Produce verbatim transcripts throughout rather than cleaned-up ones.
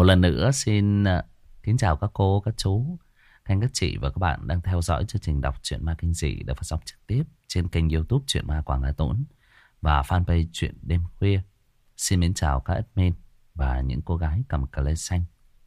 Một lần nữa xin uh, kính chào các cô, các chú, các anh, các chị và các bạn đang theo dõi chương trình đọc truyện ma kinh dị được phát sóng trực tiếp trên kênh YouTube Truyện Ma Quảng Hà Tốn và fanpage Truyện Đêm Khuya. Xin mến chào các admin và những cô gái cầm cà lê xanh.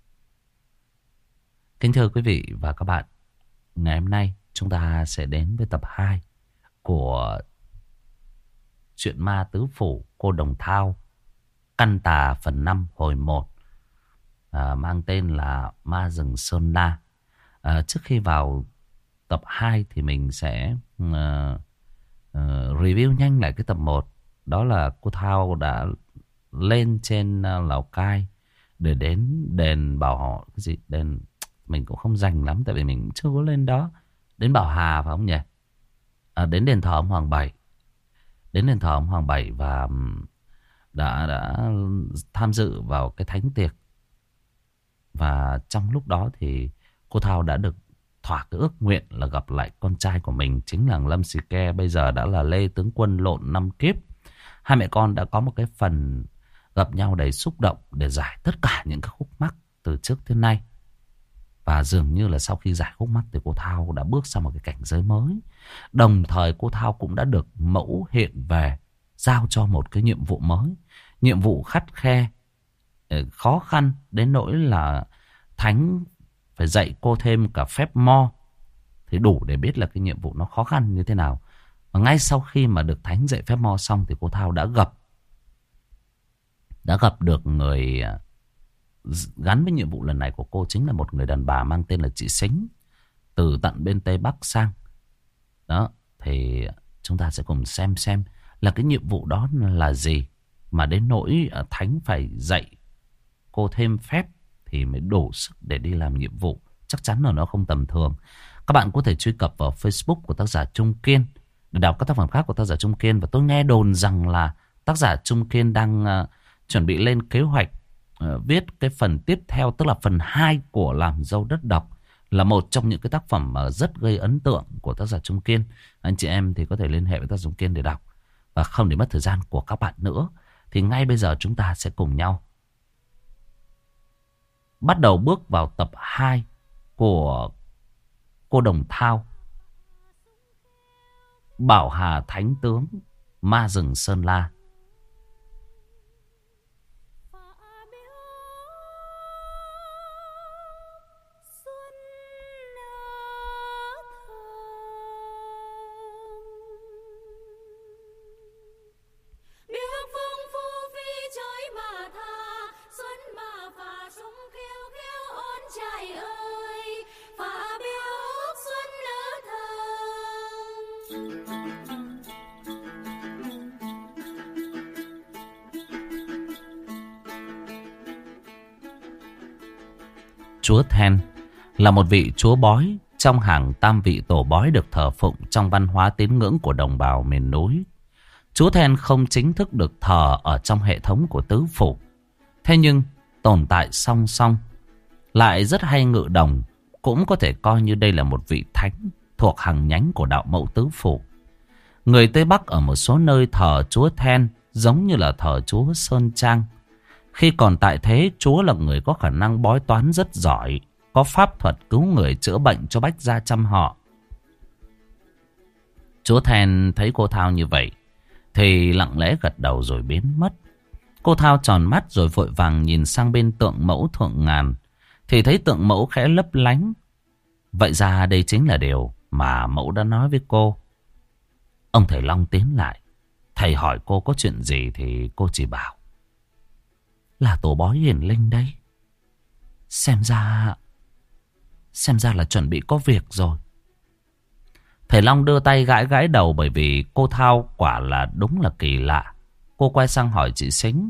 Kính thưa quý vị và các bạn, ngày hôm nay chúng ta sẽ đến với tập hai của Truyện Ma Tứ Phủ Cô Đồng Thao, Căn Tà phần năm hồi một, à, mang tên là Ma Rừng Sơn La. À, trước khi vào tập hai thì mình sẽ uh, uh, review nhanh lại cái tập một. Đó là cô Thao đã lên trên uh, Lào Cai để đến đền Bảo Họ, cái gì đền mình cũng không rành lắm tại vì mình chưa có lên đó. Đến Bảo Hà phải không nhỉ? À, đến đền thờ ông Hoàng Bảy. Đến đền thờ ông Hoàng Bảy và đã đã tham dự vào cái thánh tiệc. Và trong lúc đó thì cô Thao đã được thỏa cái ước nguyện là gặp lại con trai của mình, chính là Lâm Sì Ke, bây giờ đã là Lê Tướng Quân lộn năm kiếp. Hai mẹ con đã có một cái phần gặp nhau đầy xúc động để giải tất cả những cái khúc mắc từ trước tới nay. Và dường như là sau khi giải khúc mắc thì cô Thao đã bước sang một cái cảnh giới mới. Đồng thời cô Thao cũng đã được mẫu hiện về, giao cho một cái nhiệm vụ mới. Nhiệm vụ khắt khe, khó khăn đến nỗi là Thánh phải dạy cô thêm cả phép mo. Thì đủ để biết là cái nhiệm vụ nó khó khăn như thế nào. Và ngay sau khi mà được Thánh dạy phép mo xong thì cô Thao đã gặp Đã gặp được người gắn với nhiệm vụ lần này của cô, chính là một người đàn bà mang tên là chị Sính, từ tận bên Tây Bắc sang. Đó, thì chúng ta sẽ cùng xem xem là cái nhiệm vụ đó là gì mà đến nỗi Thánh phải dạy cô thêm phép thì mới đủ sức để đi làm nhiệm vụ. Chắc chắn là nó không tầm thường. Các bạn có thể truy cập vào Facebook của tác giả Trung Kiên để đọc các tác phẩm khác của tác giả Trung Kiên. Và tôi nghe đồn rằng là tác giả Trung Kiên đang uh, chuẩn bị lên kế hoạch uh, viết cái phần tiếp theo, tức là phần hai của Làm Dâu Đất Độc, là một trong những cái tác phẩm uh, rất gây ấn tượng của tác giả Trung Kiên. Anh chị em thì có thể liên hệ với tác giả Trung Kiên để đọc. Và không để mất thời gian của các bạn nữa, thì ngay bây giờ chúng ta sẽ cùng nhau bắt đầu bước vào tập hai của Cô Đồng Thao, Bảo Hà Thánh Tướng, Ma Rừng Sơn La. Chúa Then là một vị chúa bói trong hàng tam vị tổ bói được thờ phụng trong văn hóa tín ngưỡng của đồng bào miền núi. Chúa Then không chính thức được thờ ở trong hệ thống của tứ phủ, thế nhưng tồn tại song song, lại rất hay ngự đồng, cũng có thể coi như đây là một vị thánh thuộc hàng nhánh của đạo mẫu tứ phủ. Người Tây Bắc ở một số nơi thờ chúa Then giống như là thờ chúa Sơn Trang. Khi còn tại thế, chúa là người có khả năng bói toán rất giỏi, có pháp thuật cứu người chữa bệnh cho bách gia trăm họ. Chúa Then thấy cô Thao như vậy thì lặng lẽ gật đầu rồi biến mất. Cô Thao tròn mắt rồi vội vàng nhìn sang bên tượng mẫu Thượng Ngàn, thì thấy tượng mẫu khẽ lấp lánh. Vậy ra đây chính là điều mà mẫu đã nói với cô. Ông thầy Long tiến lại, thầy hỏi cô có chuyện gì thì cô chỉ bảo là tổ bói hiển linh đấy. Xem ra Xem ra là chuẩn bị có việc rồi. Thầy Long đưa tay gãi gãi đầu, bởi vì cô Thao quả là đúng là kỳ lạ. Cô quay sang hỏi chị Sính.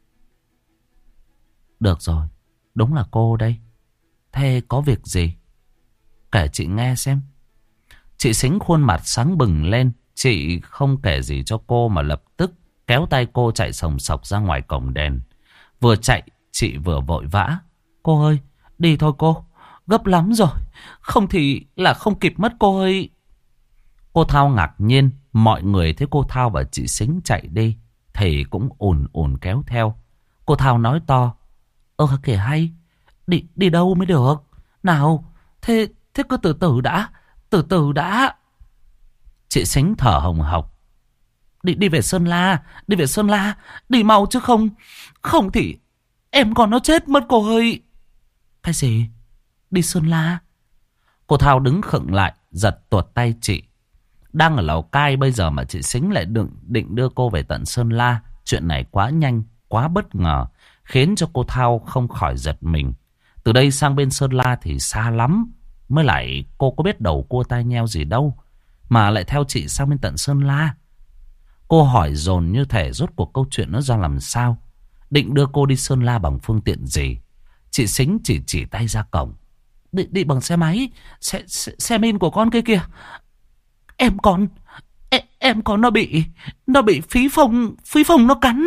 Được rồi, đúng là cô đây. Thế có việc gì? Kể chị nghe xem. Chị Sính khuôn mặt sáng bừng lên. Chị không kể gì cho cô mà lập tức kéo tay cô chạy sồng sọc ra ngoài cổng đền. Vừa chạy chị vừa vội vã. Cô ơi, đi thôi cô, gấp lắm rồi, không thì là không kịp mất cô ơi. Cô Thao ngạc nhiên, mọi người thấy cô Thao và chị Sính chạy đi thì cũng ùn ùn kéo theo. Cô Thao nói to: Ờ kể hay. Đi, đi đâu mới được? Nào, thế, thế cứ từ từ đã. Từ từ đã. Chị Sính thở hồng hộc. Đi, đi về Sơn La. Đi về Sơn La. Đi mau chứ không. Không thì em còn nó chết mất cô ơi. Cái gì? Đi Sơn La? Cô Thao đứng khựng lại, giật tuột tay chị. Đang ở Lào Cai bây giờ mà chị Sính lại định, định đưa cô về tận Sơn La. Chuyện này quá nhanh, quá bất ngờ, khiến cho cô Thao không khỏi giật mình. Từ đây sang bên Sơn La thì xa lắm. Mới lại cô có biết đầu cua tai nheo gì đâu mà lại theo chị sang bên tận Sơn La. Cô hỏi dồn như thể rốt cuộc câu chuyện nó ra làm sao. Định đưa cô đi Sơn La bằng phương tiện gì? Chị Sính chỉ chỉ tay ra cổng. Đi, đi bằng xe máy. Xe, xe, xe min của con kia kìa. Em con em, em con nó bị Nó bị phí phong Phí phong nó cắn.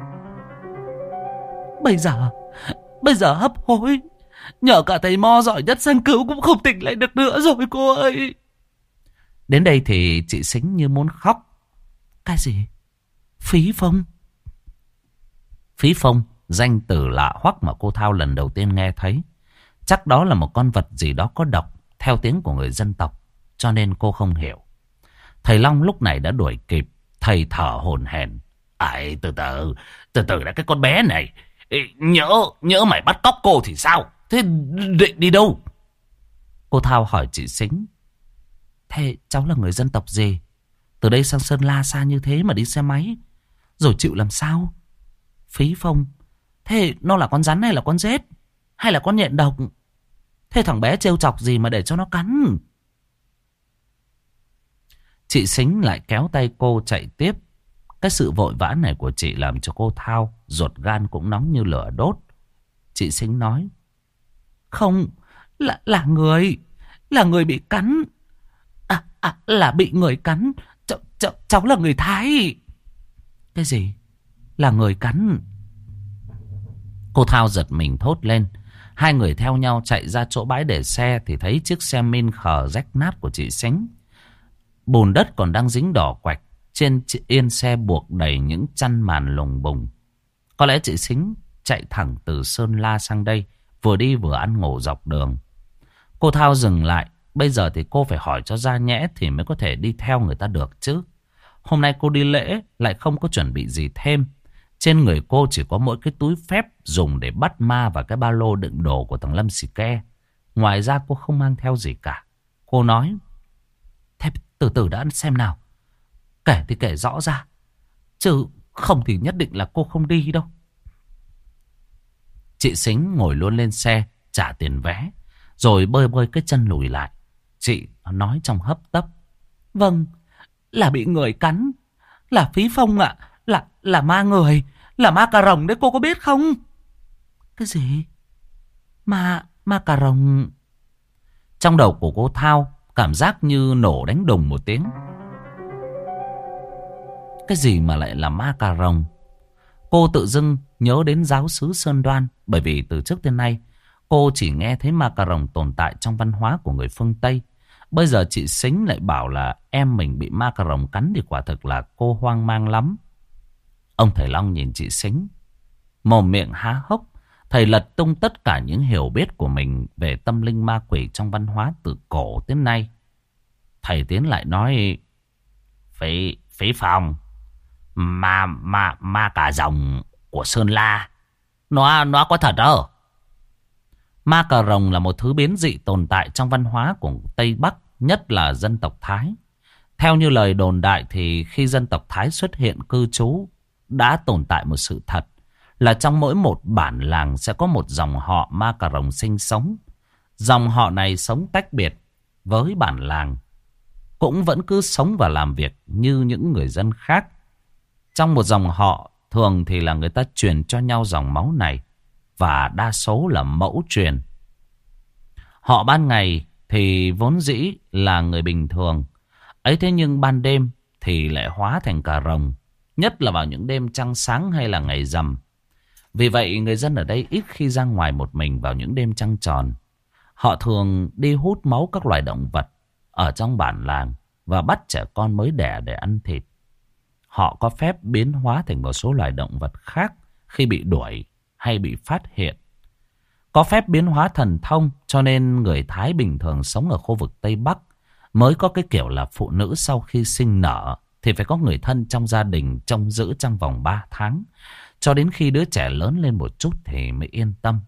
Bây giờ Bây giờ hấp hối. Nhờ cả thầy Mo giỏi nhất sang cứu cũng không tỉnh lại được nữa rồi cô ơi. Đến đây thì chị Sính như muốn khóc. Cái gì? Phí phong? Phí phong, danh từ lạ hoắc mà cô Thao lần đầu tiên nghe thấy. Chắc đó là một con vật gì đó có độc, theo tiếng của người dân tộc, cho nên cô không hiểu. Thầy Long lúc này đã đuổi kịp. Thầy thở hổn hển. Ai, từ từ, từ từ đã cái con bé này. Nhỡ, nhỡ mày bắt cóc cô thì sao? Thế định đi đâu? Cô Thao hỏi chị Sính. Thế cháu là người dân tộc gì? Từ đây sang Sơn La xa như thế mà đi xe máy, rồi chịu làm sao? Phí phong. Thế nó là con rắn hay là con rết? Hay là con nhện độc? Thế thằng bé trêu chọc gì mà để cho nó cắn? Chị Sính lại kéo tay cô chạy tiếp. Cái sự vội vã này của chị làm cho cô Thao ruột gan cũng nóng như lửa đốt. Chị Sính nói. Không, là, là người. Là người bị cắn. À, à là bị người cắn. Ch ch Cháu là người Thái. Cái gì? Là người cắn? Cô Thao giật mình thốt lên. Hai người theo nhau chạy ra chỗ bãi để xe thì thấy chiếc xe min khờ rách nát của chị Sính. Bùn đất còn đang dính đỏ quạch. Trên yên xe buộc đầy những chăn màn lùng bùng. Có lẽ chị Sính chạy thẳng từ Sơn La sang đây, vừa đi vừa ăn ngủ dọc đường. Cô Thao dừng lại. Bây giờ thì cô phải hỏi cho ra nhẽ thì mới có thể đi theo người ta được chứ. Hôm nay cô đi lễ lại không có chuẩn bị gì thêm. Trên người cô chỉ có mỗi cái túi phép dùng để bắt ma và cái ba lô đựng đồ của thằng Lâm Xì Ke. Ngoài ra cô không mang theo gì cả. Cô nói. Thế từ từ đã xem nào. Kể thì kể rõ ra. Chứ không thì nhất định là cô không đi đâu. Chị Sính ngồi luôn lên xe, trả tiền vé, rồi bơi bơi cái chân lùi lại. Chị nói trong hấp tấp. Vâng, là bị người cắn. Là phí phong ạ. À. Là, là ma người. Là ma cà rồng đấy, cô có biết không? Cái gì? Ma, ma cà rồng? Trong đầu của cô Thao cảm giác như nổ đánh đùng một tiếng. Cái gì mà lại là ma cà rồng? Cô tự dưng nhớ đến giáo xứ Sơn Đoan. Bởi vì từ trước đến nay cô chỉ nghe thấy ma cà rồng tồn tại trong văn hóa của người phương Tây. Bây giờ chị Sính lại bảo là em mình bị ma cà rồng cắn thì quả thực là cô hoang mang lắm. Ông thầy Long nhìn chị Sính, mồm miệng há hốc. Thầy lật tung tất cả những hiểu biết của mình về tâm linh ma quỷ trong văn hóa từ cổ đến nay. Thầy tiến lại nói. Phí, phí phong. Ma, ma, ma cà rồng của Sơn La. Nó, nó có thật đâu. Ma cà rồng là một thứ biến dị tồn tại trong văn hóa của Tây Bắc, nhất là dân tộc Thái. Theo như lời đồn đại thì khi dân tộc Thái xuất hiện cư trú, đã tồn tại một sự thật là trong mỗi một bản làng sẽ có một dòng họ ma cà rồng sinh sống. Dòng họ này sống tách biệt với bản làng, cũng vẫn cứ sống và làm việc như những người dân khác. Trong một dòng họ thường thì là người ta truyền cho nhau dòng máu này, và đa số là mẫu truyền. Họ ban ngày thì vốn dĩ là người bình thường, ấy thế nhưng ban đêm thì lại hóa thành cà rồng, nhất là vào những đêm trăng sáng hay là ngày rằm. Vì vậy người dân ở đây ít khi ra ngoài một mình vào những đêm trăng tròn. Họ thường đi hút máu các loài động vật ở trong bản làng và bắt trẻ con mới đẻ để ăn thịt. Họ có phép biến hóa thành một số loài động vật khác khi bị đuổi hay bị phát hiện. có phép biến hóa thần thông, cho nên người Thái bình thường sống ở khu vực Tây Bắc mới có cái kiểu là phụ nữ sau khi sinh nở thì phải có người thân trong gia đình trông giữ trong vòng ba tháng. Cho đến khi đứa trẻ lớn lên một chút thì mới yên tâm.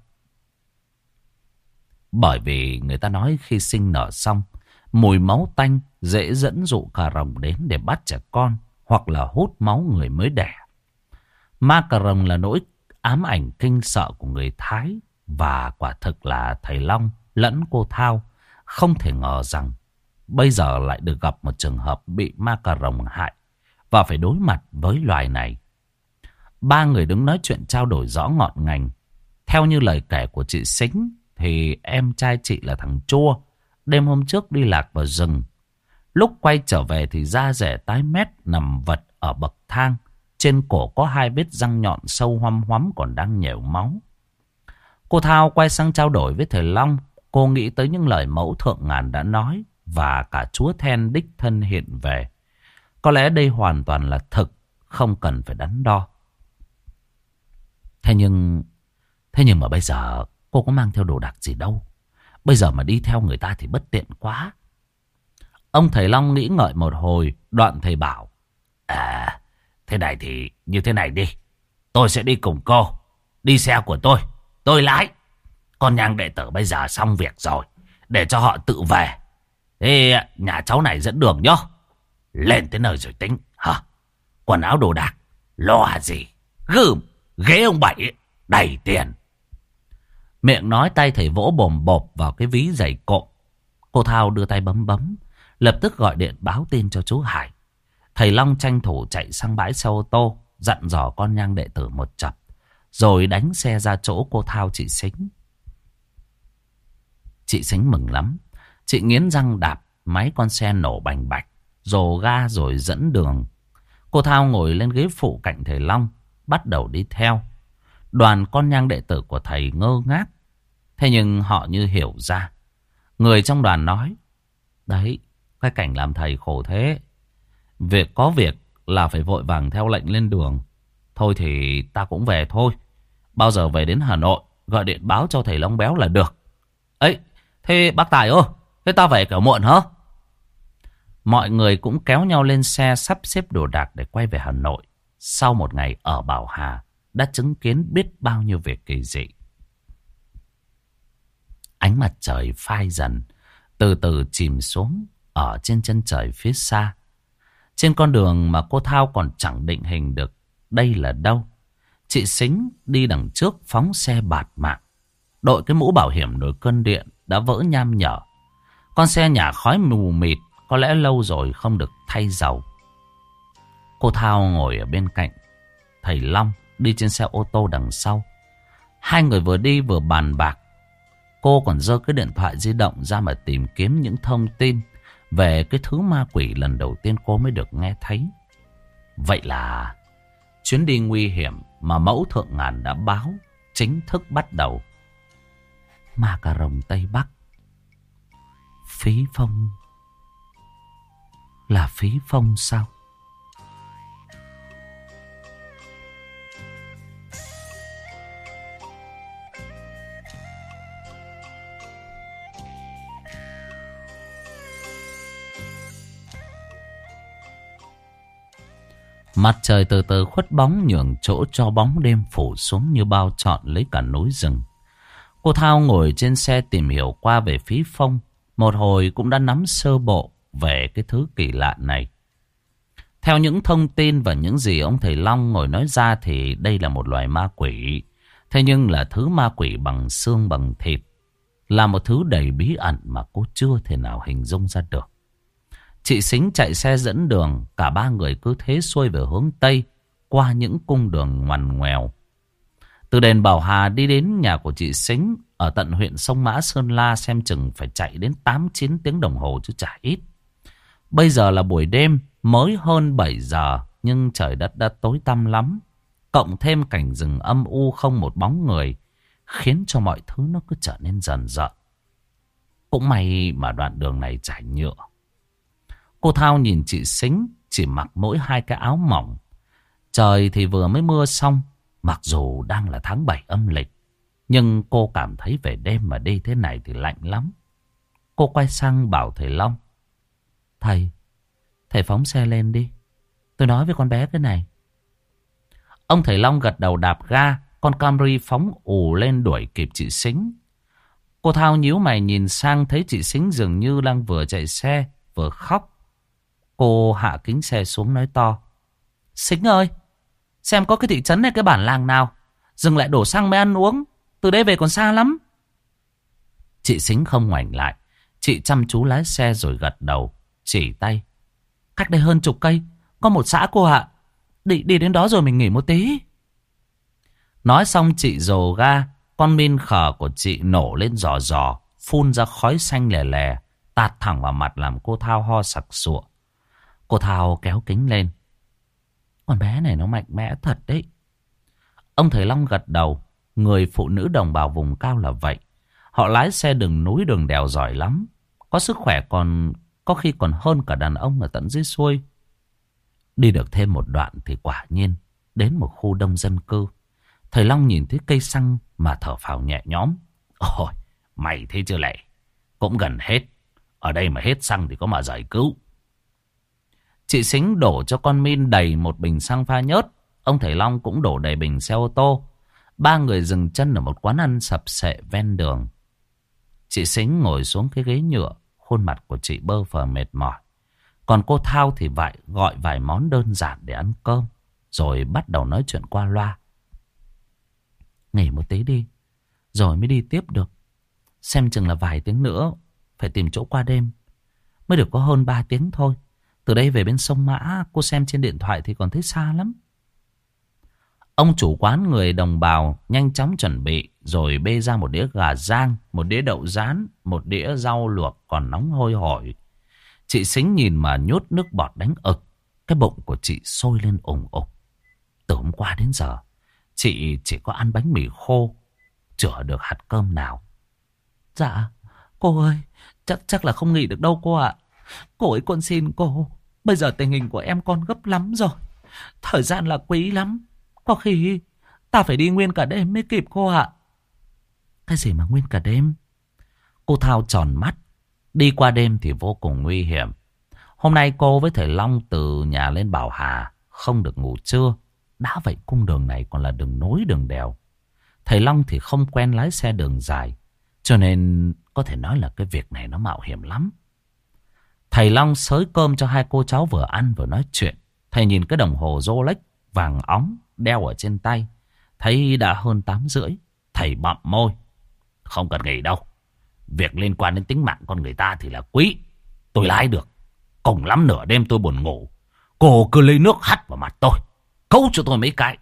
Bởi vì người ta nói khi sinh nở xong, mùi máu tanh dễ dẫn dụ cà rồng đến để bắt trẻ con hoặc là hút máu người mới đẻ. Ma cà rồng là nỗi ám ảnh kinh sợ của người Thái. Và quả thực là thầy Long lẫn cô Thao không thể ngờ rằng bây giờ lại được gặp một trường hợp bị ma cà rồng hại và phải đối mặt với loài này. Ba người đứng nói chuyện trao đổi rõ ngọn ngành. Theo như lời kể của chị Sính thì em trai chị là thằng Chua đêm hôm trước đi lạc vào rừng. Lúc quay trở về thì da rẻ tái mét nằm vật ở bậc thang. Trên cổ có hai vết răng nhọn sâu hoăm hoắm còn đang nhểu máu. Cô Thao quay sang trao đổi với thầy Long. Cô nghĩ tới những lời mẫu thượng ngàn đã nói và cả chúa Then đích thân hiện về. Có lẽ đây hoàn toàn là thực, không cần phải đắn đo. Thế nhưng, thế nhưng mà bây giờ cô có mang theo đồ đạc gì đâu. Bây giờ mà đi theo người ta thì bất tiện quá. Ông thầy Long nghĩ ngợi một hồi, đoạn thầy bảo: À, thế này thì như thế này đi. Tôi sẽ đi cùng cô. Đi xe của tôi, tôi lái. Con nhang đệ tử bây giờ xong việc rồi, để cho họ tự về. Thế nhà cháu này dẫn đường nhá. Lên tới nơi rồi tính hả? Quần áo đồ đạc lo gì? Gửm ghế ông Bảy đầy tiền. Miệng nói tay thầy vỗ bồm bộp vào cái ví giày cộm. Cô Thao đưa tay bấm bấm, lập tức gọi điện báo tin cho chú Hải. Thầy Long tranh thủ chạy sang bãi xe ô tô, dặn dò con nhang đệ tử một chập, rồi đánh xe ra chỗ cô Thao chị Sính. Chị Sính mừng lắm. Chị nghiến răng đạp máy con xe nổ bành bạch, rồ ga rồi dẫn đường. Cô Thao ngồi lên ghế phụ cạnh thầy Long, bắt đầu đi theo. Đoàn con nhang đệ tử của thầy ngơ ngác. Thế nhưng họ như hiểu ra. Người trong đoàn nói: Đấy, cái cảnh làm thầy khổ thế. Việc có việc là phải vội vàng theo lệnh lên đường. Thôi thì ta cũng về thôi. Bao giờ về đến Hà Nội gọi điện báo cho thầy Long Béo là được. Ấy, thế bác Tài ơi, thế ta về kiểu muộn hả? Mọi người cũng kéo nhau lên xe sắp xếp đồ đạc để quay về Hà Nội. Sau một ngày ở Bảo Hà đã chứng kiến biết bao nhiêu việc kỳ dị. Ánh mặt trời phai dần, từ từ chìm xuống ở trên chân trời phía xa. Trên con đường mà cô Thao còn chẳng định hình được đây là đâu, chị Sính đi đằng trước phóng xe bạt mạng. Đội cái mũ bảo hiểm nổi cơn điện đã vỡ nham nhở. Con xe nhả khói mù mịt, có lẽ lâu rồi không được thay dầu. Cô Thao ngồi ở bên cạnh thầy Long, đi trên xe ô tô đằng sau. Hai người vừa đi vừa bàn bạc. Cô còn giơ cái điện thoại di động ra mà tìm kiếm những thông tin về cái thứ ma quỷ lần đầu tiên cô mới được nghe thấy. Vậy là chuyến đi nguy hiểm mà mẫu thượng ngàn đã báo chính thức bắt đầu. Ma cà rồng Tây Bắc. Phí Phong. Là Phí Phong sao? Mặt trời từ từ khuất bóng, nhường chỗ cho bóng đêm phủ xuống như bao trọn lấy cả núi rừng. Cô Thao ngồi trên xe tìm hiểu qua về Phí Phong. Một hồi cũng đã nắm sơ bộ về cái thứ kỳ lạ này. Theo những thông tin và những gì ông thầy Long ngồi nói ra thì đây là một loài ma quỷ. Thế nhưng là thứ ma quỷ bằng xương bằng thịt. Là một thứ đầy bí ẩn mà cô chưa thể nào hình dung ra được. Chị Sính chạy xe dẫn đường. Cả ba người cứ thế xuôi về hướng Tây, qua những cung đường ngoằn ngoèo. Từ đền Bảo Hà đi đến nhà của chị Sính ở tận huyện Sông Mã Sơn La xem chừng phải chạy đến tám chín tiếng đồng hồ chứ chả ít. Bây giờ là buổi đêm, mới hơn bảy giờ, nhưng trời đất đã tối tăm lắm. Cộng thêm cảnh rừng âm u không một bóng người, khiến cho mọi thứ nó cứ trở nên dần dần. Cũng may mà đoạn đường này trải nhựa. Cô Thao nhìn chị Sính chỉ mặc mỗi hai cái áo mỏng. Trời thì vừa mới mưa xong, mặc dù đang là tháng bảy âm lịch. Nhưng cô cảm thấy về đêm mà đi thế này thì lạnh lắm. Cô quay sang bảo thầy Long. Thầy, thầy phóng xe lên đi. Tôi nói với con bé cái này. Ông thầy Long gật đầu đạp ga. Con Camry phóng ù lên đuổi kịp chị Sính. Cô Thao nhíu mày nhìn sang thấy chị Sính dường như đang vừa chạy xe vừa khóc. Cô hạ kính xe xuống nói to. Sính ơi, xem có cái thị trấn hay cái bản làng nào dừng lại đổ xăng mới ăn uống. Từ đây về còn xa lắm. Chị Sính không ngoảnh lại. Chị chăm chú lái xe rồi gật đầu, chỉ tay. Cách đây hơn chục cây có một xã cô ạ. Đi, đi đến đó rồi mình nghỉ một tí. Nói xong chị dồ ga. Con min khờ của chị nổ lên rò rò, phun ra khói xanh lè lè, tạt thẳng vào mặt làm cô Thao ho sặc sụa. Cô Thao kéo kính lên. Con bé này nó mạnh mẽ thật đấy. Ông thầy Long gật đầu. Người phụ nữ đồng bào vùng cao là vậy. Họ lái xe đường núi đường đèo giỏi lắm. Có sức khỏe còn có khi còn hơn cả đàn ông ở tận dưới xuôi. Đi được thêm một đoạn thì quả nhiên đến một khu đông dân cư. Thầy Long nhìn thấy cây xăng mà thở phào nhẹ nhõm. Ôi, mày thấy chưa lệ. Cũng gần hết. Ở đây mà hết xăng thì có mà giải cứu. Chị Sính đổ cho con Min đầy một bình xăng pha nhớt. Ông thầy Long cũng đổ đầy bình xe ô tô. Ba người dừng chân ở một quán ăn sập sệ ven đường. Chị Sính ngồi xuống cái ghế nhựa. Khuôn mặt của chị bơ phờ mệt mỏi. Còn cô Thao thì vài, gọi vài món đơn giản để ăn cơm. Rồi bắt đầu nói chuyện qua loa. Nghỉ một tí đi, rồi mới đi tiếp được. Xem chừng là vài tiếng nữa phải tìm chỗ qua đêm. Mới được có hơn ba tiếng thôi. Từ đây về bên sông Mã, cô xem trên điện thoại thì còn thấy xa lắm. Ông chủ quán người đồng bào nhanh chóng chuẩn bị. Rồi bê ra một đĩa gà rang, một đĩa đậu rán, một đĩa rau luộc còn nóng hôi hổi. Chị Sính nhìn mà nhốt nước bọt đánh ực. Cái bụng của chị sôi lên ủng ục. Từ hôm qua đến giờ chị chỉ có ăn bánh mì khô, chữa được hạt cơm nào. Dạ, cô ơi, chắc chắc là không nghỉ được đâu cô ạ. Cô ấy con xin cô, bây giờ tình hình của em con gấp lắm rồi. Thời gian là quý lắm. Có khi ta phải đi nguyên cả đêm mới kịp cô ạ. Cái gì mà nguyên cả đêm? Cô Thao tròn mắt. Đi qua đêm thì vô cùng nguy hiểm. Hôm nay cô với thầy Long từ nhà lên Bảo Hà không được ngủ trưa. Đã vậy cung đường này còn là đường nối đường đèo. Thầy Long thì không quen lái xe đường dài. Cho nên có thể nói là cái việc này nó mạo hiểm lắm. Thầy Long xới cơm cho hai cô cháu vừa ăn vừa nói chuyện. Thầy nhìn cái đồng hồ Rolex vàng óng đeo ở trên tay. Thấy đã hơn tám rưỡi. Thầy bặm môi. Không cần nghỉ đâu. Việc liên quan đến tính mạng con người ta thì là quý. Tôi lái được. Cùng lắm nửa đêm tôi buồn ngủ, cô cứ lấy nước hắt vào mặt tôi, cấu cho tôi mấy cái.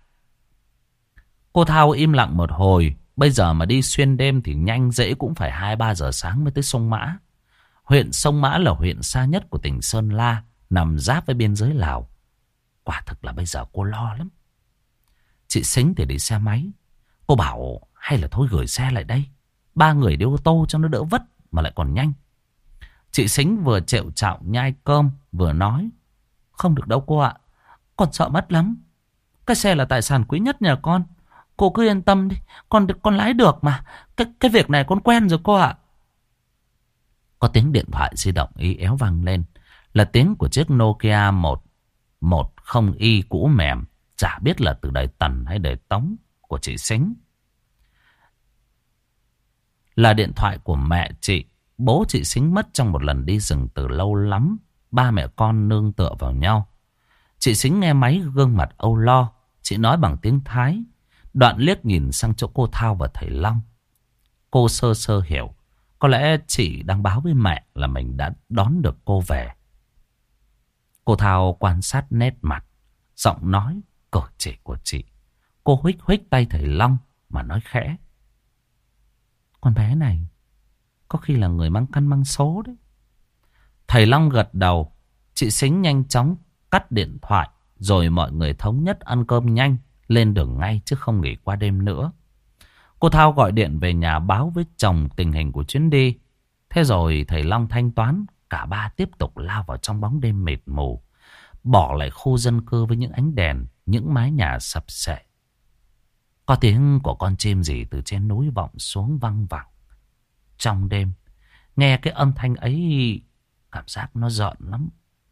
Cô Thao im lặng một hồi. Bây giờ mà đi xuyên đêm thì nhanh dễ cũng phải hai ba giờ sáng mới tới sông Mã. Huyện Sông Mã là huyện xa nhất của tỉnh Sơn La, nằm giáp với biên giới Lào. Quả thực là bây giờ cô lo lắm. Chị Sính thì đi xe máy. Cô bảo hay là thôi gửi xe lại đây. Ba người đi ô tô cho nó đỡ vất mà lại còn nhanh. Chị Sính vừa trệu trạo nhai cơm vừa nói. Không được đâu cô ạ. Con sợ mất lắm. Cái xe là tài sản quý nhất nhà con. Cô cứ yên tâm đi. Con được con lái được mà. Cái, cái việc này con quen rồi cô ạ. Có tiếng điện thoại di động ý éo vang lên. Là tiếng của chiếc Nokia một một không y cũ mềm. Chả biết là từ đời Tần hay đời Tống của chị Sính. Là điện thoại của mẹ chị. Bố chị Sính mất trong một lần đi rừng từ lâu lắm. Ba mẹ con nương tựa vào nhau. Chị Sính nghe máy gương mặt âu lo. Chị nói bằng tiếng Thái. Đoạn liếc nhìn sang chỗ cô Thao và thầy Long. Cô sơ sơ hiểu. Có lẽ chị đang báo với mẹ là mình đã đón được cô về. Cô Thao quan sát nét mặt, giọng nói, cử chỉ của chị. Cô huých huých tay thầy Long mà nói khẽ. Con bé này có khi là người mang căn mang số đấy. Thầy Long gật đầu. Chị Sính nhanh chóng cắt điện thoại. Rồi mọi người thống nhất ăn cơm nhanh, lên đường ngay chứ không nghỉ qua đêm nữa. Cô Thao gọi điện về nhà báo với chồng tình hình của chuyến đi. Thế rồi thầy Long thanh toán. Cả ba tiếp tục lao vào trong bóng đêm mịt mù. Bỏ lại khu dân cư với những ánh đèn, những mái nhà sập sệ. Có tiếng của con chim gì từ trên núi vọng xuống văng vẳng. Trong đêm, nghe cái âm thanh ấy, cảm giác nó rợn lắm.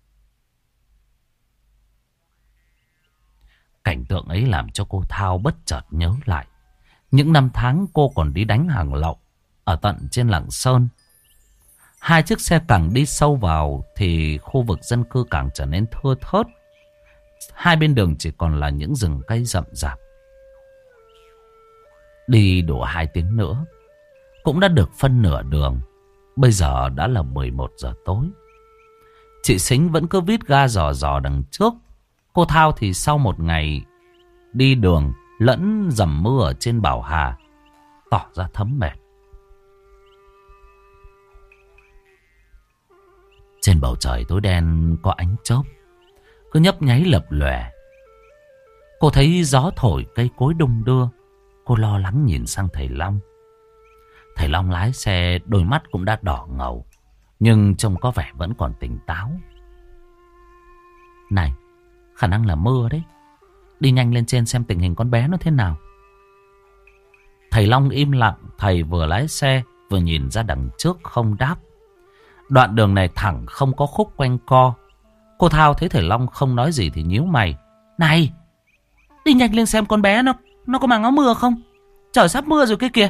Cảnh tượng ấy làm cho cô Thao bất chợt nhớ lại những năm tháng cô còn đi đánh hàng lậu ở tận trên Lạng Sơn. Hai chiếc xe càng đi sâu vào thì khu vực dân cư càng trở nên thưa thớt. Hai bên đường chỉ còn là những rừng cây rậm rạp. Đi đủ hai tiếng nữa cũng đã được phân nửa đường. Bây giờ đã là mười một giờ tối. Chị Sính vẫn cứ vít ga dò dò đằng trước. Cô Thao thì sau một ngày đi đường lẫn dầm mưa ở trên Bảo Hà, tỏ ra thấm mệt. Trên bầu trời tối đen có ánh chớp cứ nhấp nháy lập lòe. Cô thấy gió thổi cây cối đung đưa. Cô lo lắng nhìn sang thầy Long. Thầy Long lái xe, đôi mắt cũng đã đỏ ngầu, nhưng trông có vẻ vẫn còn tỉnh táo. Này, khả năng là mưa đấy. Đi nhanh lên trên xem tình hình con bé nó thế nào. Thầy Long im lặng. Thầy vừa lái xe vừa nhìn ra đằng trước không đáp. Đoạn đường này thẳng, không có khúc quanh co. Cô Thao thấy thầy Long không nói gì thì nhíu mày. Này, đi nhanh lên xem con bé nó Nó có mang áo mưa không? Trời sắp mưa rồi kia kìa.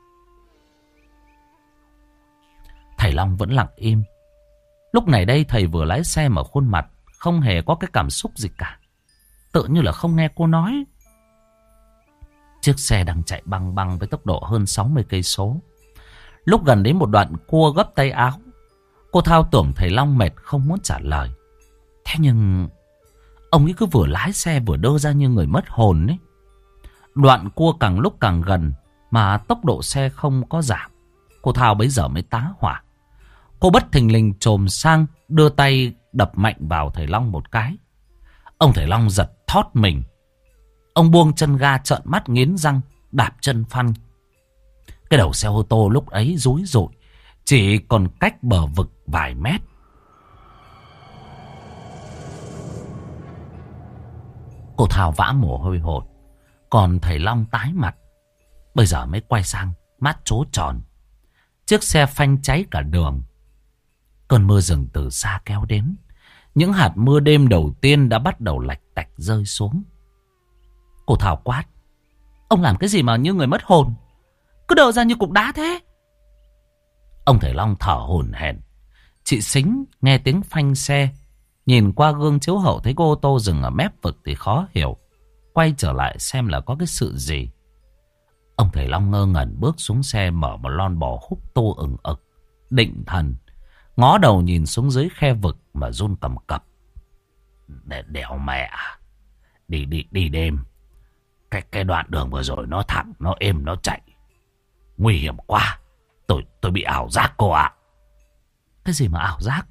Thầy Long vẫn lặng im. Lúc này đây thầy vừa lái xe mà khuôn mặt không hề có cái cảm xúc gì cả, tự như là không nghe cô nói. Chiếc xe đang chạy băng băng với tốc độ hơn sáu mươi cây số. Lúc gần đến một đoạn cua gấp tay áo, cô Thao tưởng thầy Long mệt không muốn trả lời. Thế nhưng ông ấy cứ vừa lái xe vừa đơ ra như người mất hồn ấy. Đoạn cua càng lúc càng gần mà tốc độ xe không có giảm. Cô Thao bấy giờ mới tá hỏa. Cô bất thình lình chồm sang, đưa tay đập mạnh vào thầy Long một cái. Ông thầy Long giật thót mình. Ông buông chân ga, trợn mắt nghiến răng, đạp chân phanh. Cái đầu xe ô tô lúc ấy rúi rụi, chỉ còn cách bờ vực vài mét. Cô Thao vã mồ hôi hột, còn thầy Long tái mặt. Bây giờ mới quay sang, mắt trố tròn. Chiếc xe phanh cháy cả đường. Cơn mưa rừng từ xa kéo đến. Những hạt mưa đêm đầu tiên đã bắt đầu lạch tạch rơi xuống. Cô Thảo quát. Ông làm cái gì mà như người mất hồn, cứ đờ ra như cục đá thế? Ông thầy Long thở hổn hển. Chị Sính nghe tiếng phanh xe, nhìn qua gương chiếu hậu thấy cô ô tô dừng ở mép vực thì khó hiểu. Quay trở lại xem là có cái sự gì. Ông thầy Long ngơ ngẩn bước xuống xe, mở một lon bò húc tô ửng ực, định thần, ngó đầu nhìn xuống dưới khe vực mà run cầm cập. Để đèo mẹ, đi đi đi đêm. Cái cái đoạn đường vừa rồi nó thẳng, nó êm, nó chạy, nguy hiểm quá. Tôi tôi bị ảo giác cô ạ. Cái gì mà ảo giác?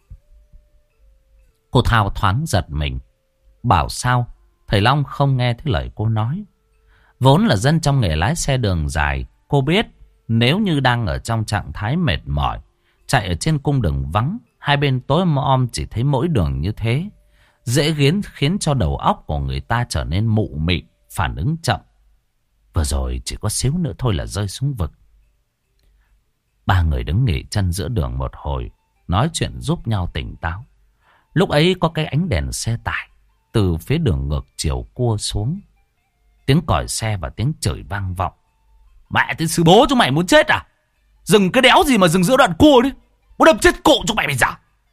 Cô Thao thoáng giật mình. Bảo sao thầy Long không nghe thấy lời cô nói. Vốn là dân trong nghề lái xe đường dài, cô biết nếu như đang ở trong trạng thái mệt mỏi, chạy ở trên cung đường vắng, hai bên tối om chỉ thấy mỗi đường như thế, dễ khiến khiến cho đầu óc của người ta trở nên mụ mị, phản ứng chậm. Vừa rồi chỉ có xíu nữa thôi là rơi xuống vực. Ba người đứng nghỉ chân giữa đường một hồi, nói chuyện giúp nhau tỉnh táo. Lúc ấy có cái ánh đèn xe tải từ phía đường ngược chiều cua xuống. Tiếng còi xe và tiếng chửi vang vọng. Mẹ tên sư bố chúng mày muốn chết à? Dừng cái đéo gì mà dừng giữa đoạn cua đi, muốn đâm chết cụ chúng mày bây giờ.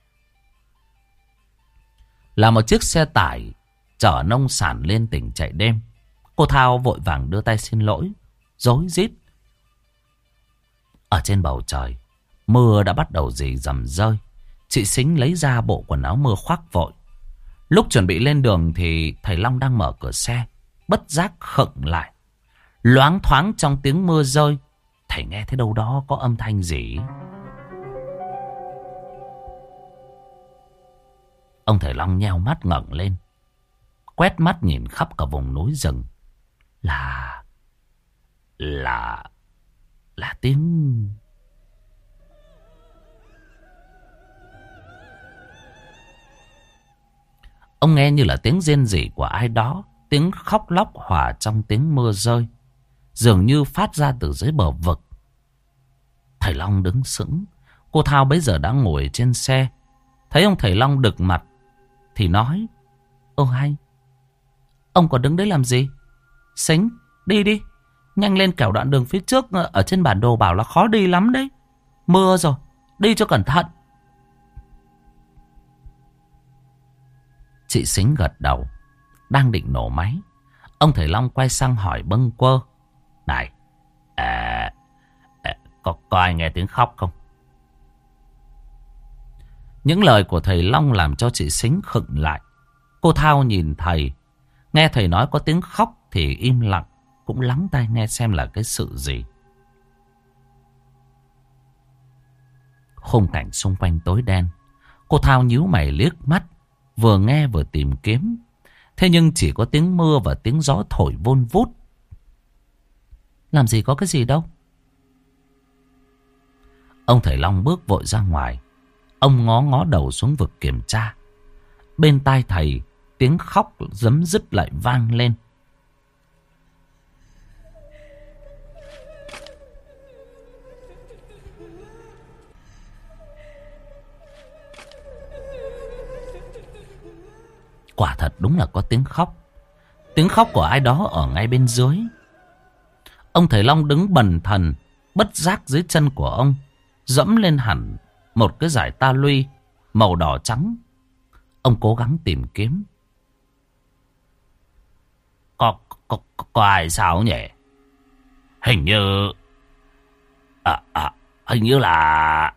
Là một chiếc xe tải chở nông sản lên tỉnh chạy đêm. Cô Thao vội vàng đưa tay xin lỗi, rối rít. Ở trên bầu trời, mưa đã bắt đầu rì rầm rơi. Chị Sính lấy ra bộ quần áo mưa khoác vội. Lúc chuẩn bị lên đường thì thầy Long đang mở cửa xe, bất giác khựng lại. Loáng thoáng trong tiếng mưa rơi, thầy nghe thấy đâu đó có âm thanh gì. Ông thầy Long nheo mắt ngẩng lên, quét mắt nhìn khắp cả vùng núi rừng. Là... Là... Là tiếng... Ông nghe như là tiếng rên rỉ của ai đó tiếng khóc lóc hòa trong tiếng mưa rơi, dường như phát ra từ dưới bờ vực. Thầy Long đứng sững. Cô Thao bấy giờ đã ngồi trên xe. Thấy ông thầy Long đực mặt thì nói: Ô hay, ông còn đứng đấy làm gì? Sính, đi đi, nhanh lên, kẻo đoạn đường phía trước ở trên bản đồ bảo là khó đi lắm đấy. Mưa rồi, đi cho cẩn thận. Chị Sính gật đầu, đang định nổ máy. Ông thầy Long quay sang hỏi bâng quơ: Này, à, à, có, có ai nghe tiếng khóc không? Những lời của thầy Long làm cho chị Sính khựng lại. Cô Thao nhìn thầy, nghe thầy nói có tiếng khóc thì im lặng, cũng lắng tai nghe xem là cái sự gì. Khung cảnh xung quanh tối đen. Cô Thao nhíu mày liếc mắt, vừa nghe vừa tìm kiếm. Thế nhưng chỉ có tiếng mưa và tiếng gió thổi vun vút. Làm gì có cái gì đâu. Ông thầy Long bước vội ra ngoài. Ông ngó ngó đầu xuống vực kiểm tra. Bên tai thầy, tiếng khóc rấm rứt lại vang lên. Quả thật đúng là có tiếng khóc. Tiếng khóc của ai đó ở ngay bên dưới. Ông thầy Long đứng bần thần, bất giác dưới chân của ông dẫm lên hẳn một cái dải ta luy màu đỏ trắng. Ông cố gắng tìm kiếm. Có, có, có ai sao nhỉ? Hình như... À, à, hình như là...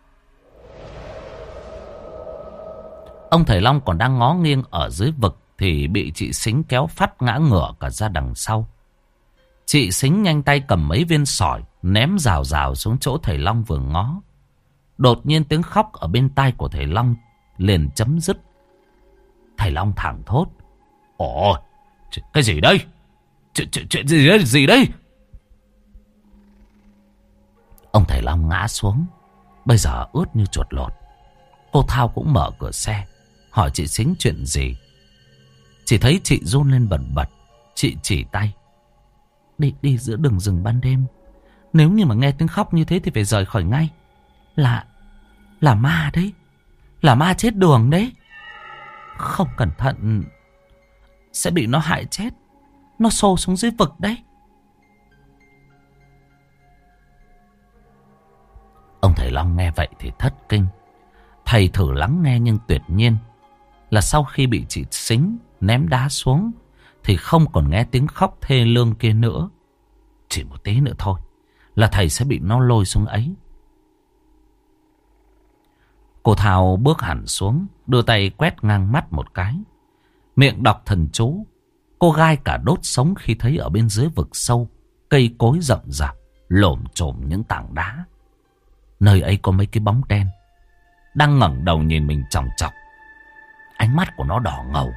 Ông thầy Long còn đang ngó nghiêng ở dưới vực thì bị chị Sính kéo phát ngã ngửa cả ra đằng sau. Chị Sính nhanh tay cầm mấy viên sỏi ném rào rào xuống chỗ thầy Long vừa ngó. Đột nhiên tiếng khóc ở bên tai của thầy Long liền chấm dứt. Thầy Long thảng thốt: Ồ, cái gì đây? Chuyện, chuyện, chuyện gì đây? Gì đây? Ông thầy Long ngã xuống, bây giờ ướt như chuột lột. Cô Thao cũng mở cửa xe, hỏi chị Sính chuyện gì. Chỉ thấy chị run lên bần bật. Chị chỉ tay: Đi, đi giữa đường rừng ban đêm. Nếu như mà nghe tiếng khóc như thế thì phải rời khỏi ngay. Là, là ma đấy. Là ma chết đường đấy. Không cẩn thận sẽ bị nó hại chết. Nó xô xuống dưới vực đấy. Ông thầy Long nghe vậy thì thất kinh. Thầy thử lắng nghe nhưng tuyệt nhiên là sau khi bị chị Sính ném đá xuống thì không còn nghe tiếng khóc thê lương kia nữa. Chỉ một tí nữa thôi là thầy sẽ bị nó lôi xuống ấy. Cô Thao bước hẳn xuống, đưa tay quét ngang mắt một cái, miệng đọc thần chú. Cô gai cả đốt sống khi thấy ở bên dưới vực sâu, cây cối rậm rạp, lổm chổm những tảng đá. Nơi ấy có mấy cái bóng đen đang ngẩng đầu nhìn mình chòng chọc. Ánh mắt của nó đỏ ngầu.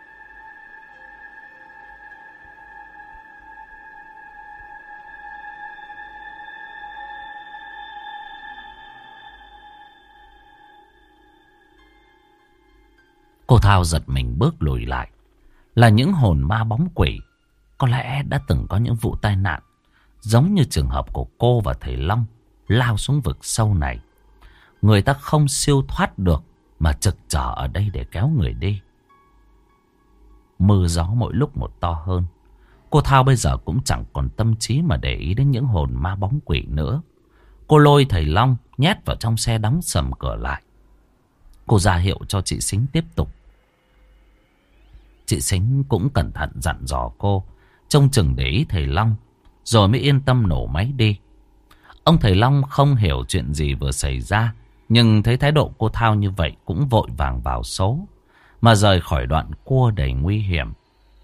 Cô Thao giật mình bước lùi lại. Là những hồn ma bóng quỷ. Có lẽ đã từng có những vụ tai nạn giống như trường hợp của cô và thầy Long lao xuống vực sâu này. Người ta không siêu thoát được mà trực chờ ở đây để kéo người đi. Mưa gió mỗi lúc một to hơn. Cô Thao bây giờ cũng chẳng còn tâm trí mà để ý đến những hồn ma bóng quỷ nữa. Cô lôi thầy Long nhét vào trong xe, đóng sầm cửa lại. Cô ra hiệu cho chị Sính tiếp tục. Chị Sính cũng cẩn thận dặn dò cô trông chừng để ý thầy Long, rồi mới yên tâm nổ máy đi. Ông thầy Long không hiểu chuyện gì vừa xảy ra, nhưng thấy thái độ cô Thao như vậy cũng vội vàng vào số mà rời khỏi đoạn cua đầy nguy hiểm.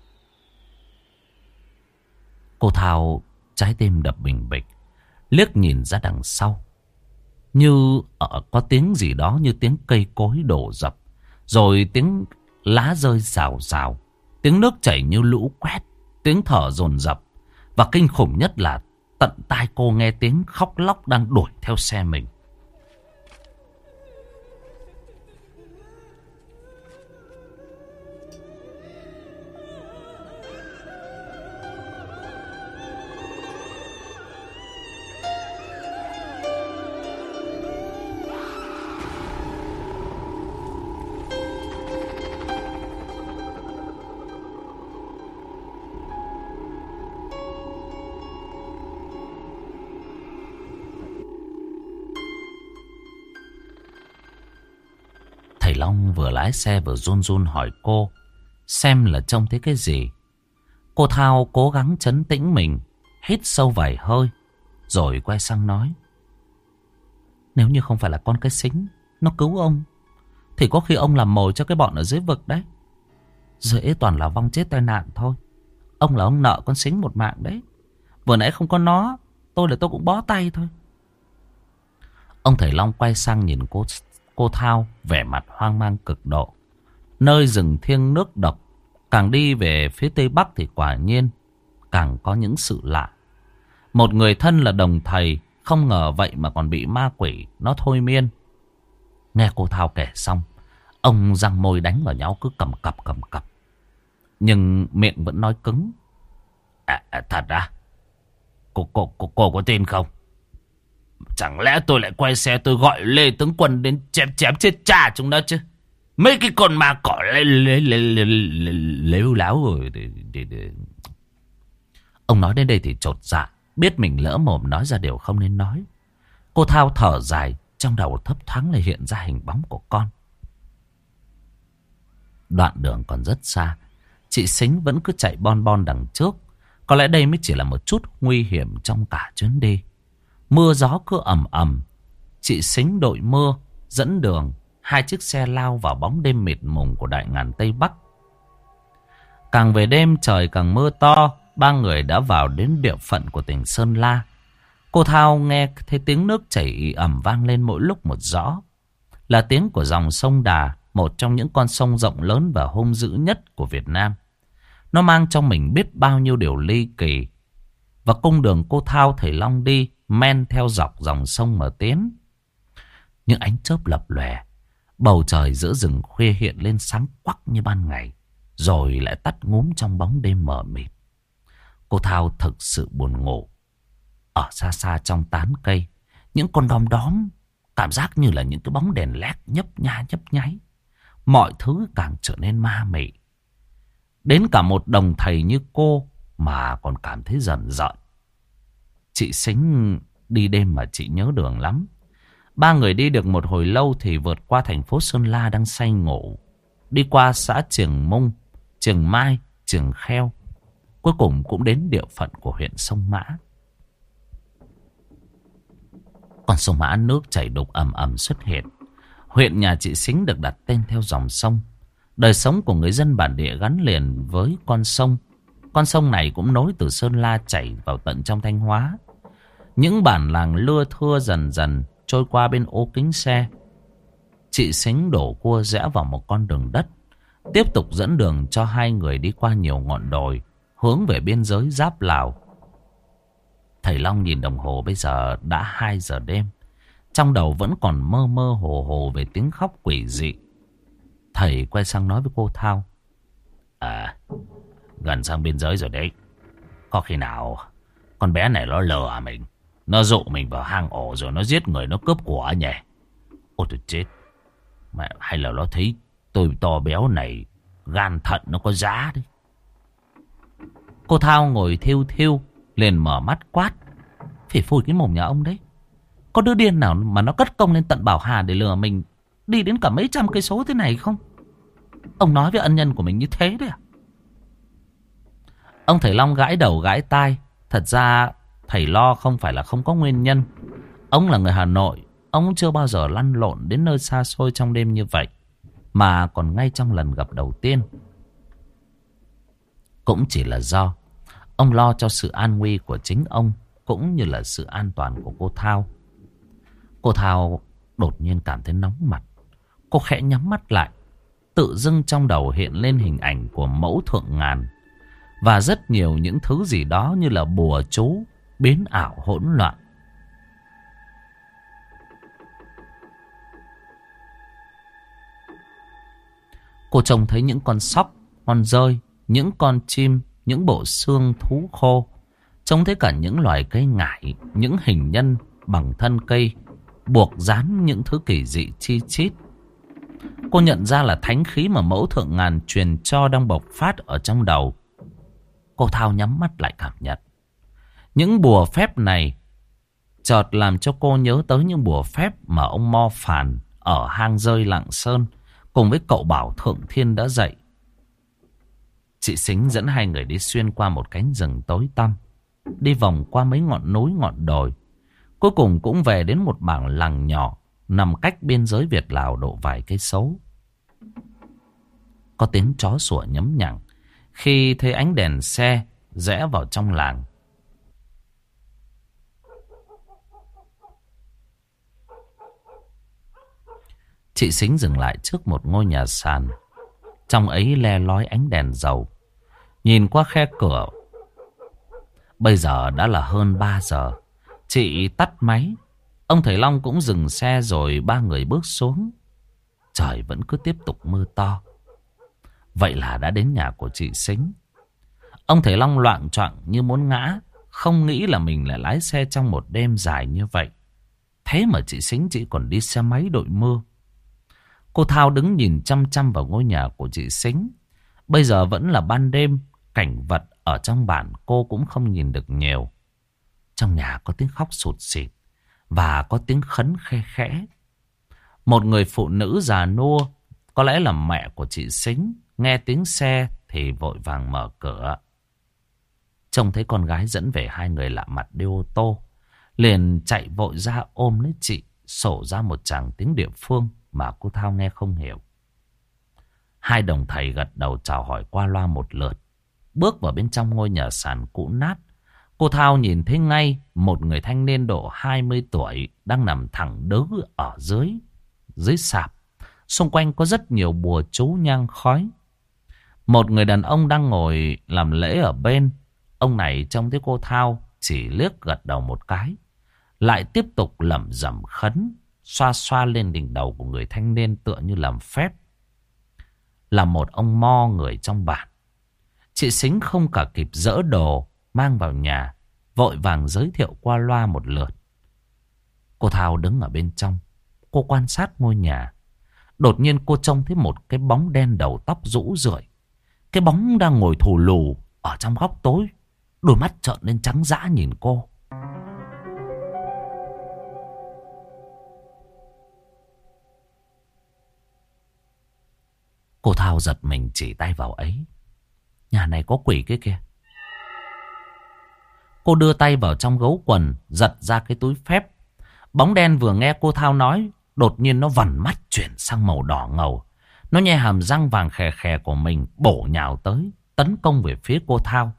Cô Thao trái tim đập bình bịch, liếc nhìn ra đằng sau. Như ở có tiếng gì đó, như tiếng cây cối đổ dập, rồi tiếng lá rơi rào rào, tiếng nước chảy như lũ quét, tiếng thở dồn dập. Và kinh khủng nhất là tận tai cô nghe tiếng khóc lóc đang đuổi theo xe mình. Thầy Long vừa lái xe vừa run run hỏi cô xem là trông thấy cái gì. Cô Thao cố gắng trấn tĩnh mình, hít sâu vài hơi, rồi quay sang nói: nếu như không phải là con cái xính nó cứu ông, thì có khi ông làm mồi cho cái bọn ở dưới vực đấy. Dễ toàn là vong chết tai nạn thôi. Ông là ông nợ con xính một mạng đấy. Vừa nãy không có nó, tôi là tôi cũng bó tay thôi. Ông thầy Long quay sang nhìn cô, cô Thao vẻ mặt hoang mang cực độ. Nơi rừng thiêng nước độc, càng đi về phía tây bắc thì quả nhiên càng có những sự lạ. Một người thân là đồng thầy, không ngờ vậy mà còn bị ma quỷ nó thôi miên. Nghe cô Thao kể xong, ông răng môi đánh vào nhau cứ cầm cập cầm cập, nhưng miệng vẫn nói cứng: À, à thật à? Cô, cô, cô, cô có tin không? Chẳng lẽ tôi lại quay xe tôi gọi Lê Tướng Quân đến chém chém chết cha chúng nó chứ? Mấy cái con ma cỏ lê, lê, lê, lê, lê, lếu láo rồi. Để, để, để. Ông nói đến đây thì chột dạ, biết mình lỡ mồm nói ra điều không nên nói. Cô Thao thở dài, trong đầu thấp thoáng lại hiện ra hình bóng của con. Đoạn đường còn rất xa, chị Sính vẫn cứ chạy bon bon đằng trước. Có lẽ đây mới chỉ là một chút nguy hiểm trong cả chuyến đi. Mưa gió cứ ầm ầm, chị Sính đội mưa dẫn đường. Hai chiếc xe lao vào bóng đêm mịt mùng của đại ngàn Tây Bắc. Càng về đêm trời càng mưa to. Ba người đã vào đến địa phận của tỉnh Sơn La. Cô Thao nghe thấy tiếng nước chảy ì ẩm vang lên mỗi lúc một rõ. Là tiếng của dòng sông Đà, một trong những con sông rộng lớn và hung dữ nhất của Việt Nam. Nó mang trong mình biết bao nhiêu điều ly kỳ. Và cung đường cô Thao thầy Long đi men theo dọc dòng sông mà tiến. Những ánh chớp lập lòe, bầu trời giữa rừng khuya hiện lên sáng quắc như ban ngày, rồi lại tắt ngúm trong bóng đêm mờ mịt. Cô Thao thực sự buồn ngủ. Ở xa xa trong tán cây, những con đom đóm cảm giác như là những cái bóng đèn led nhấp nha nhấp nháy. Mọi thứ càng trở nên ma mị. Đến cả một đồng thầy như cô mà còn cảm thấy rờn rợn. Chị Sính đi đêm mà chị nhớ đường lắm. Ba người đi được một hồi lâu thì vượt qua thành phố Sơn La đang say ngủ. Đi qua xã Trường Mông, Trường Mai, Trường Kheo. Cuối cùng cũng đến địa phận của huyện Sông Mã. Con sông Mã nước chảy đục ầm ầm xuất hiện. Huyện nhà chị Sính được đặt tên theo dòng sông. Đời sống của người dân bản địa gắn liền với con sông. Con sông này cũng nối từ Sơn La chảy vào tận trong Thanh Hóa. Những bản làng lưa thưa dần dần trôi qua bên ô kính xe. Chị Sính đổ cua rẽ vào một con đường đất, tiếp tục dẫn đường cho hai người đi qua nhiều ngọn đồi, hướng về biên giới giáp Lào. Thầy Long nhìn đồng hồ, bây giờ đã hai giờ đêm. Trong đầu vẫn còn mơ mơ hồ hồ về tiếng khóc quỷ dị. Thầy quay sang nói với cô Thao: À, gần sang biên giới rồi đấy. Có khi nào con bé này nó lừa mình, nó dụ mình vào hang ổ rồi nó giết người, nó cướp của nhỉ? Ôi tôi chết. Mẹ, hay là nó thấy tôi to béo này, gan thận nó có giá đấy. Cô Thao ngồi thiêu thiêu, liền mở mắt quát: Phỉ phủi cái mồm nhà ông đấy. Có đứa điên nào mà nó cất công lên tận Bảo Hà để lừa mình đi đến cả mấy trăm cây số thế này không? Ông nói với ân nhân của mình như thế đấy à? Ông thầy Long gãi đầu gãi tai. Thật ra thầy lo không phải là không có nguyên nhân. Ông là người Hà Nội, ông chưa bao giờ lăn lộn đến nơi xa xôi trong đêm như vậy, mà còn ngay trong lần gặp đầu tiên. Cũng chỉ là do ông lo cho sự an nguy của chính ông, cũng như là sự an toàn của cô Thao. Cô Thao đột nhiên cảm thấy nóng mặt. Cô khẽ nhắm mắt lại. Tự dưng trong đầu hiện lên hình ảnh của mẫu thượng ngàn và rất nhiều những thứ gì đó như là bùa chú, biến ảo hỗn loạn. Cô trông thấy những con sóc, con dơi, những con chim, những bộ xương thú khô. Trông thấy cả những loài cây ngải, những hình nhân bằng thân cây, buộc dán những thứ kỳ dị chi chít. Cô nhận ra là thánh khí mà mẫu thượng ngàn truyền cho đang bộc phát ở trong đầu. Cô Thao nhắm mắt lại cảm nhận. Những bùa phép này chợt làm cho cô nhớ tới những bùa phép mà ông Mo Phàn ở hang rơi Lạng Sơn cùng với cậu Bảo Thượng Thiên đã dậy. Chị Sính dẫn hai người đi xuyên qua một cánh rừng tối tăm, đi vòng qua mấy ngọn núi ngọn đồi. Cuối cùng cũng về đến một bản làng nhỏ nằm cách biên giới Việt Lào độ vài cây số. Có tiếng chó sủa nhấm nhặng khi thấy ánh đèn xe rẽ vào trong làng. Chị Sính dừng lại trước một ngôi nhà sàn. Trong ấy le lói ánh đèn dầu. Nhìn qua khe cửa. Bây giờ đã là hơn ba giờ. Chị tắt máy. Ông thầy Long cũng dừng xe rồi ba người bước xuống. Trời vẫn cứ tiếp tục mưa to. Vậy là đã đến nhà của chị Sính. Ông thầy Long loạng choạng như muốn ngã. Không nghĩ là mình lại lái xe trong một đêm dài như vậy. Thế mà chị Sính chỉ còn đi xe máy đội mưa. Cô Thao đứng nhìn chăm chăm vào ngôi nhà của chị Sính. Bây giờ vẫn là ban đêm. Cảnh vật ở trong bản cô cũng không nhìn được nhiều. Trong nhà có tiếng khóc sụt sịt. Và có tiếng khấn khe khẽ. Một người phụ nữ già nua, có lẽ là mẹ của chị Sính, nghe tiếng xe thì vội vàng mở cửa. Trông thấy con gái dẫn về hai người lạ mặt đi ô tô, liền chạy vội ra ôm lấy chị, sổ ra một tràng tiếng địa phương mà cô Thao nghe không hiểu. Hai đồng thầy gật đầu chào hỏi qua loa một lượt. Bước vào bên trong ngôi nhà sàn cũ nát, cô Thao nhìn thấy ngay một người thanh niên độ hai mươi tuổi đang nằm thẳng đớ ở dưới, dưới sạp. Xung quanh có rất nhiều bùa chú nhang khói. Một người đàn ông đang ngồi làm lễ ở bên. Ông này trông thấy cô Thao chỉ liếc gật đầu một cái, lại tiếp tục lẩm rẩm khấn, xoa xoa lên đỉnh đầu của người thanh niên tựa như làm phép. Là một ông mo người trong bản. Chị Sính không cả kịp dỡ đồ mang vào nhà, vội vàng giới thiệu qua loa một lượt. Cô Thao đứng ở bên trong, cô quan sát ngôi nhà. Đột nhiên cô trông thấy một cái bóng đen đầu tóc rũ rượi. Cái bóng đang ngồi thù lù ở trong góc tối, đôi mắt trợn lên trắng dã nhìn cô. Cô Thao giật mình chỉ tay vào ấy. Nhà này có quỷ cái kia. Cô đưa tay vào trong gấu quần, giật ra cái túi phép. Bóng đen vừa nghe cô Thao nói, đột nhiên nó vằn mắt chuyển sang màu đỏ ngầu. Nó nhe hàm răng vàng khè khè của mình, bổ nhào tới, tấn công về phía cô Thao.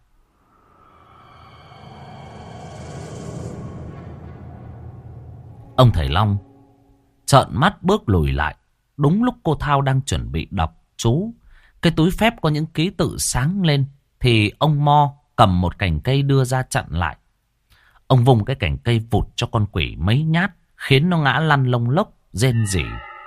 Ông thầy Long trợn mắt bước lùi lại. Đúng lúc cô Thao đang chuẩn bị đọc chú, cái túi phép có những ký tự sáng lên, thì ông Mo cầm một cành cây đưa ra chặn lại. Ông vùng cái cành cây vụt cho con quỷ mấy nhát, khiến nó ngã lăn lông lốc, rên rỉ.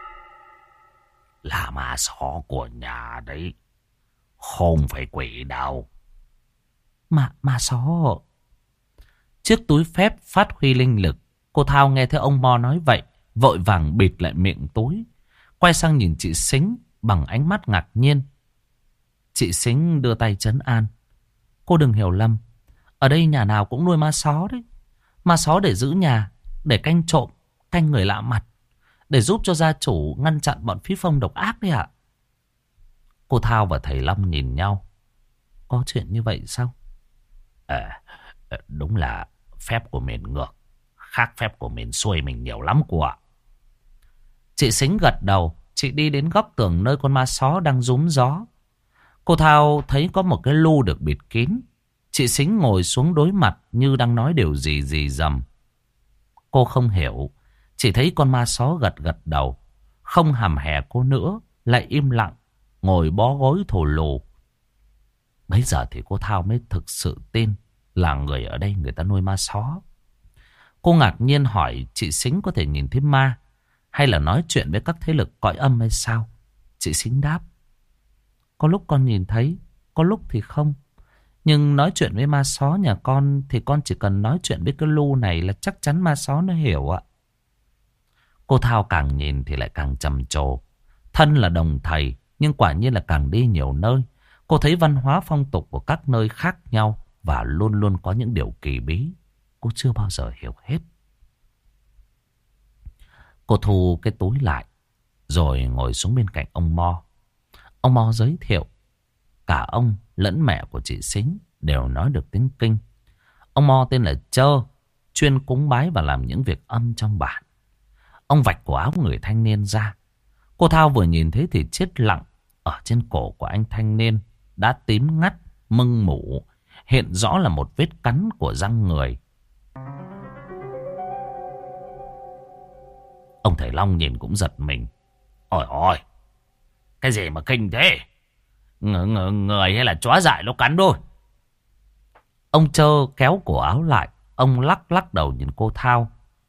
Là ma só của nhà đấy, không phải quỷ đâu. Mà, ma só. Chiếc túi phép phát huy linh lực. Cô Thao nghe thấy ông Mo nói vậy, vội vàng bịt lại miệng túi, quay sang nhìn chị Sính bằng ánh mắt ngạc nhiên. Chị Sính đưa tay trấn an. Cô đừng hiểu lầm, ở đây nhà nào cũng nuôi ma só đấy. Ma só để giữ nhà, để canh trộm, canh người lạ mặt, để giúp cho gia chủ ngăn chặn bọn phí phong độc ác đấy ạ. Cô Thao và thầy Long nhìn nhau. Có chuyện như vậy sao? À, đúng là phép của mình ngược, khác phép của mình xuôi mình nhiều lắm cô ạ. Chị Sính gật đầu. Chị đi đến góc tường nơi con ma só đang rúm gió. Cô Thao thấy có một cái lu được bịt kín. Chị Sính ngồi xuống đối mặt như đang nói điều gì gì dầm. Cô không hiểu, chỉ thấy con ma só gật gật đầu, không hàm hè cô nữa, lại im lặng ngồi bó gối thù lù. Bấy giờ thì cô Thao mới thực sự tin là người ở đây người ta nuôi ma só. Cô ngạc nhiên hỏi chị Sính có thể nhìn thấy ma, hay là nói chuyện với các thế lực cõi âm hay sao? Chị Sính đáp. Có lúc con nhìn thấy, có lúc thì không. Nhưng nói chuyện với ma só nhà con thì con chỉ cần nói chuyện với cái lu này là chắc chắn ma só nó hiểu ạ. Cô Thao càng nhìn thì lại càng trầm trồ. Thân là đồng thầy, nhưng quả nhiên là càng đi nhiều nơi, cô thấy văn hóa phong tục của các nơi khác nhau và luôn luôn có những điều kỳ bí cô chưa bao giờ hiểu hết. Cô thu cái túi lại, rồi ngồi xuống bên cạnh ông Mo. Ông Mo giới thiệu. Cả ông lẫn mẹ của chị Sính đều nói được tiếng Kinh. Ông Mo tên là Chơ, chuyên cúng bái và làm những việc âm trong bản. Ông vạch cổ áo người thanh niên ra. Cô Thao vừa nhìn thấy thì chết lặng. Ở trên cổ của anh thanh niên đã tím ngắt, mưng mủ, hiện rõ là một vết cắn của răng người. Ông thầy Long nhìn cũng giật mình. Ôi ôi, cái gì mà kinh thế? Ng ng người hay là chó dại nó cắn đôi? Ông Chơ kéo cổ áo lại. Ông lắc lắc đầu nhìn cô Thao.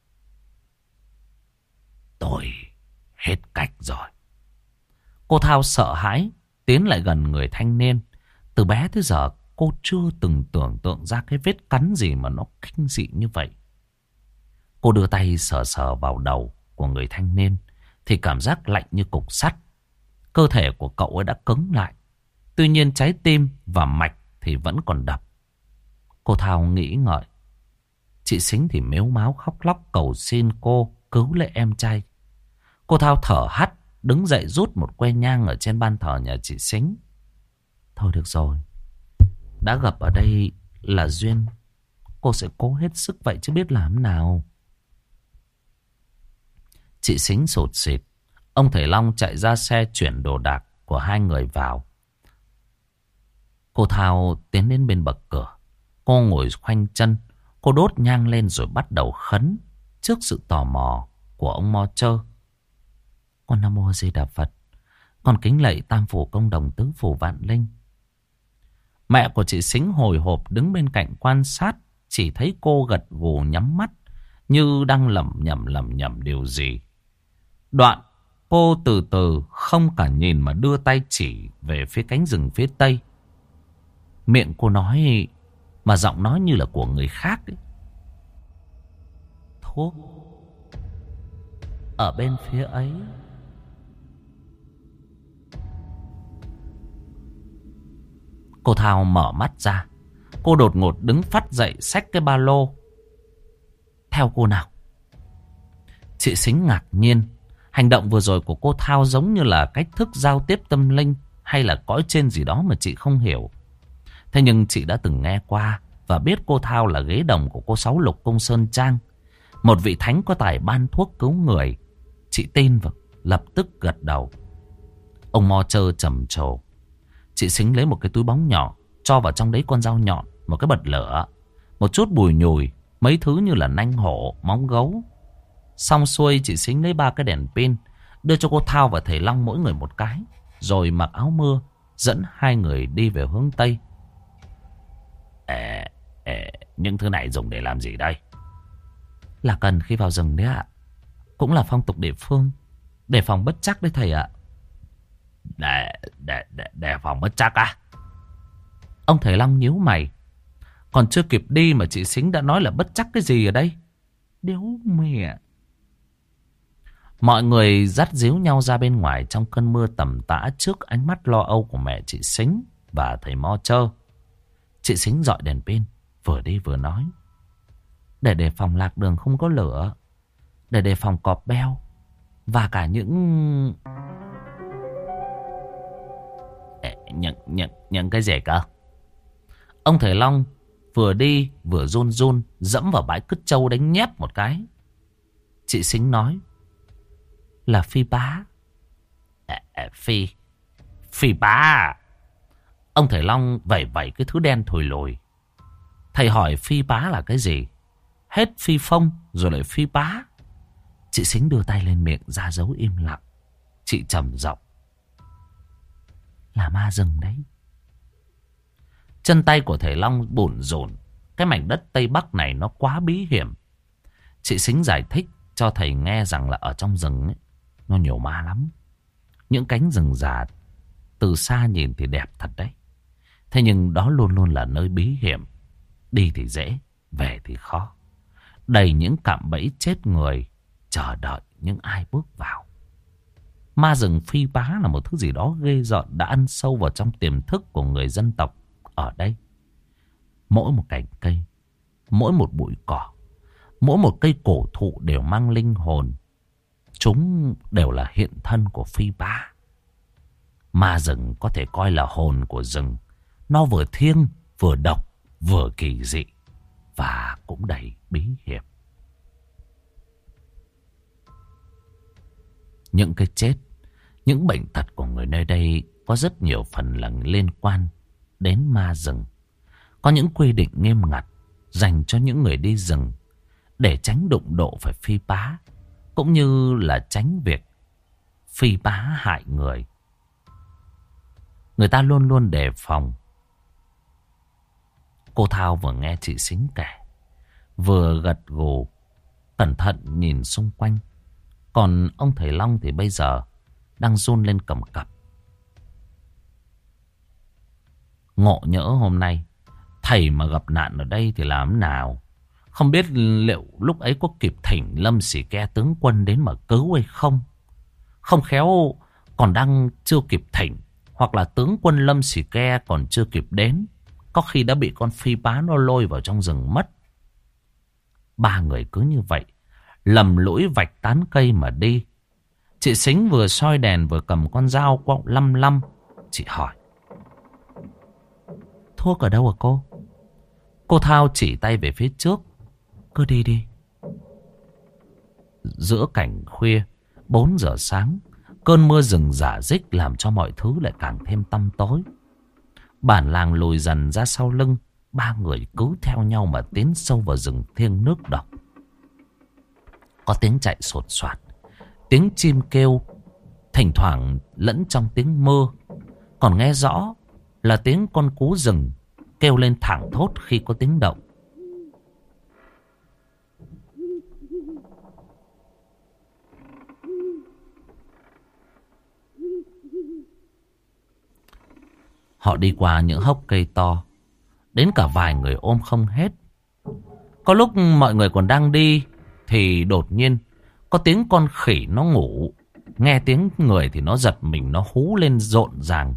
Tôi hết cách rồi. Cô Thao sợ hãi tiến lại gần người thanh niên. Từ bé tới giờ cô chưa từng tưởng tượng ra cái vết cắn gì mà nó kinh dị như vậy. Cô đưa tay sờ sờ vào đầu của người thanh niên thì cảm giác lạnh như cục sắt. Cơ thể của cậu ấy đã cứng lại. Tuy nhiên trái tim và mạch thì vẫn còn đập. Cô Thao nghĩ ngợi. Chị Sính thì mếu máo khóc lóc cầu xin cô cứu lấy em trai. Cô Thao thở hắt, đứng dậy rút một que nhang ở trên ban thờ nhà chị Sính. Thôi được rồi, đã gặp ở đây là duyên. Cô sẽ cố hết sức vậy chứ biết làm nào. Chị Sính sụt sịt. Ông thầy Long chạy ra xe chuyển đồ đạc của hai người vào. Cô Thao tiến đến bên bậc cửa. Cô ngồi khoanh chân. Cô đốt nhang lên rồi bắt đầu khấn trước sự tò mò của ông Mo Chơ. Con Nam Mô Di Đà Phật. Con kính lạy Tam Phủ Công Đồng Tứ Phủ Vạn Linh. Mẹ của chị Sính hồi hộp đứng bên cạnh quan sát. Chỉ thấy cô gật gù nhắm mắt như đang lẩm nhẩm lẩm nhẩm điều gì. Đoạn cô từ từ không cả nhìn mà đưa tay chỉ về phía cánh rừng phía tây. Miệng cô nói mà giọng nói như là của người khác ấy. Thuốc ở bên phía ấy. Cô Thao mở mắt ra. Cô đột ngột đứng phắt dậy xách cái ba lô. Theo cô nào. Chị Sính ngạc nhiên. Hành động vừa rồi của cô Thao giống như là cách thức giao tiếp tâm linh hay là cõi trên gì đó mà chị không hiểu. Thế nhưng chị đã từng nghe qua và biết cô Thao là ghế đồng của cô Sáu Lục Cung Sơn Trang, một vị thánh có tài ban thuốc cứu người. Chị tin và lập tức gật đầu. Ông Mo Chơ trầm trồ. Chị Sính lấy một cái túi bóng nhỏ, cho vào trong đấy con dao nhọn, một cái bật lửa, một chút bùi nhùi, mấy thứ như là nanh hổ, móng gấu. Xong xuôi chị Sính lấy ba cái đèn pin, đưa cho cô Thao và thầy Long mỗi người một cái, rồi mặc áo mưa dẫn hai người đi về hướng Tây. Ê, ê, những thứ này dùng để làm gì đây? Là cần khi vào rừng đấy ạ. Cũng là phong tục địa phương, để phòng bất trắc đấy thầy ạ. Để, để, để, để phòng bất trắc à? Ông thầy Long nhíu mày. Còn chưa kịp đi mà chị Sính đã nói là bất trắc cái gì ở đây? Điếu mẹ. Mọi người dắt díu nhau ra bên ngoài trong cơn mưa tầm tã trước ánh mắt lo âu của mẹ chị Sính và thầy Mo Chơ. Chị Sính dọi đèn pin, vừa đi vừa nói. Để đề phòng lạc đường không có lửa, để đề phòng cọp beo, và cả những... Những, những, những cái gì cơ? Ông thầy Long vừa đi vừa run run dẫm vào bãi cứt trâu đánh nhép một cái. Chị Sính nói. Là phi bá. À, à, phi Phi bá. Ông thầy Long vẩy vẩy cái thứ đen thùi lùi. Thầy hỏi phi bá là cái gì? Hết phi phong rồi lại phi bá. Chị Sính đưa tay lên miệng ra dấu im lặng. Chị trầm giọng. Là ma rừng đấy. Chân tay của thầy Long bủn rủn. Cái mảnh đất Tây Bắc này nó quá bí hiểm. Chị Sính giải thích cho thầy nghe rằng là ở trong rừng ấy, nó nhiều ma lắm. Những cánh rừng già từ xa nhìn thì đẹp thật đấy. Thế nhưng đó luôn luôn là nơi bí hiểm. Đi thì dễ, về thì khó. Đầy những cạm bẫy chết người, chờ đợi những ai bước vào. Ma rừng phi bá là một thứ gì đó ghê rợn đã ăn sâu vào trong tiềm thức của người dân tộc ở đây. Mỗi một cành cây, mỗi một bụi cỏ, mỗi một cây cổ thụ đều mang linh hồn. chúng đều là hiện thân của Phi Bá. Ma rừng có thể coi là hồn của rừng. Nó vừa thiêng, vừa độc, vừa kỳ dị và cũng đầy bí hiểm. Những cái chết, những bệnh tật của người nơi đây có rất nhiều phần là liên quan đến ma rừng. Có những quy định nghiêm ngặt dành cho những người đi rừng để tránh đụng độ phải Phi Bá, cũng như là tránh việc Phi Bá hại người. Người ta luôn luôn đề phòng. Cô Thao vừa nghe chị Sính kể, vừa gật gù, cẩn thận nhìn xung quanh. Còn ông thầy Long thì bây giờ đang run lên cầm cập. Ngộ nhỡ hôm nay thầy mà gặp nạn ở đây thì làm nào? Không biết liệu lúc ấy có kịp thỉnh Lâm Xì Ke tướng quân đến mà cứu hay không? Không khéo còn đang chưa kịp thỉnh, hoặc là tướng quân Lâm Xì Ke còn chưa kịp đến, có khi đã bị con Phi Bá nó lôi vào trong rừng mất. Ba người cứ như vậy lầm lũi vạch tán cây mà đi. Chị Sính vừa soi đèn vừa cầm con dao quọng lăm lăm. Chị hỏi: thuốc ở đâu hả cô? Cô Thao chỉ tay về phía trước: cứ đi đi. Giữa cảnh khuya, bốn giờ sáng, cơn mưa rừng rả rích làm cho mọi thứ lại càng thêm tăm tối. Bản làng lùi dần ra sau lưng. Ba người cứ theo nhau mà tiến sâu vào rừng thiêng nước độc. Có tiếng chạy sột soạt, tiếng chim kêu, thỉnh thoảng lẫn trong tiếng mưa còn nghe rõ là tiếng con cú rừng kêu lên thảng thốt khi có tiếng động. Họ đi qua những hốc cây to, đến cả vài người ôm không hết. Có lúc mọi người còn đang đi thì đột nhiên có tiếng con khỉ nó ngủ. Nghe tiếng người thì nó giật mình, nó hú lên rộn ràng.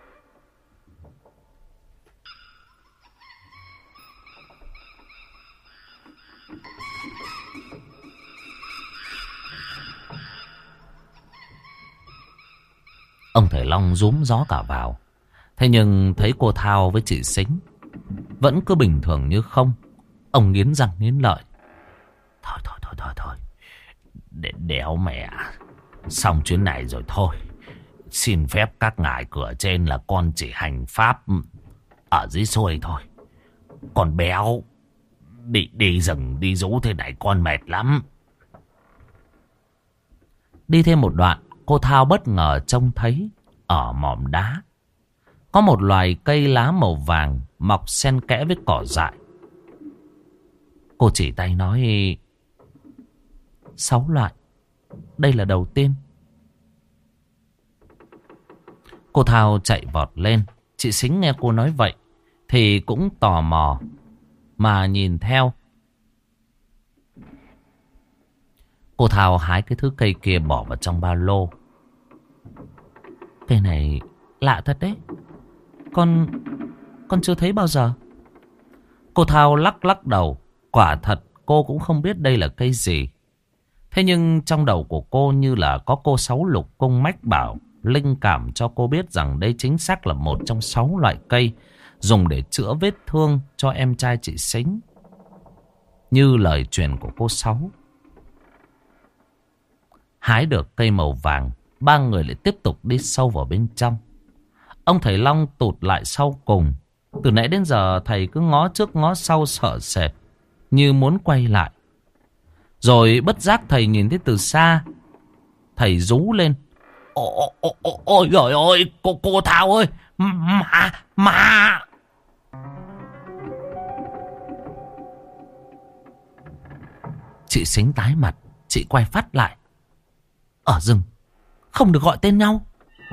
Ông thầy Long rúm gió cả vào. Thế nhưng thấy cô Thao với chị Sính vẫn cứ bình thường như không. Ông nghiến răng nghiến lợi: Thôi thôi thôi thôi thôi, để đéo mẹ, xong chuyến này rồi thôi. Xin phép các ngài cửa trên là con chỉ hành pháp ở dưới xuôi thôi. Còn béo đi, đi rừng đi rú thế này con mệt lắm. Đi thêm một đoạn, cô Thao bất ngờ trông thấy ở mỏm đá có một loài cây lá màu vàng mọc xen kẽ với cỏ dại. Cô chỉ tay nói: sáu loại, đây là đầu tiên. Cô Thao chạy vọt lên. Chị Sính nghe cô nói vậy thì cũng tò mò mà nhìn theo. Cô Thao hái cái thứ cây kia bỏ vào trong ba lô. Cây này lạ thật đấy, Con Con chưa thấy bao giờ. Cô Thao lắc lắc đầu. Quả thật cô cũng không biết đây là cây gì. Thế nhưng trong đầu của cô như là có cô Sáu Lục Cung mách bảo, linh cảm cho cô biết rằng đây chính xác là một trong sáu loại cây dùng để chữa vết thương cho em trai chị Sính, như lời truyền của cô Sáu. Hái được cây màu vàng, ba người lại tiếp tục đi sâu vào bên trong. Ông thầy Long tụt lại sau cùng. Từ nãy đến giờ thầy cứ ngó trước ngó sau sợ sệt, như muốn quay lại. Rồi bất giác thầy nhìn thấy từ xa. Thầy rú lên: Ôi, ôi, ôi, ôi trời ơi, cô, cô Thao ơi, mà, mà. Chị Sính tái mặt, chị quay phát lại. Ở rừng không được gọi tên nhau.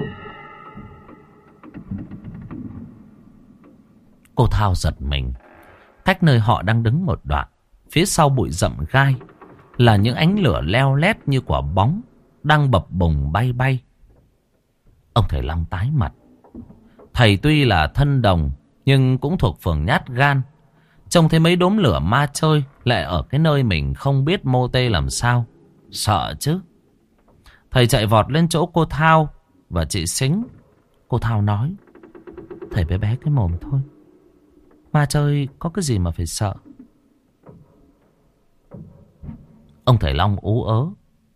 Cô Thao giật mình. Cách nơi họ đang đứng một đoạn, phía sau bụi rậm gai là những ánh lửa leo lét như quả bóng đang bập bùng bay bay. Ông thầy Long tái mặt. Thầy tuy là thân đồng nhưng cũng thuộc phường nhát gan. Trông thấy mấy đốm lửa ma chơi lại ở cái nơi mình không biết mô tê làm sao, sợ chứ. Thầy chạy vọt lên chỗ cô Thao và chị Sính. Cô Thao nói: thầy bé bé cái mồm thôi, ma chơi có cái gì mà phải sợ. Ông thầy Long ú ớ: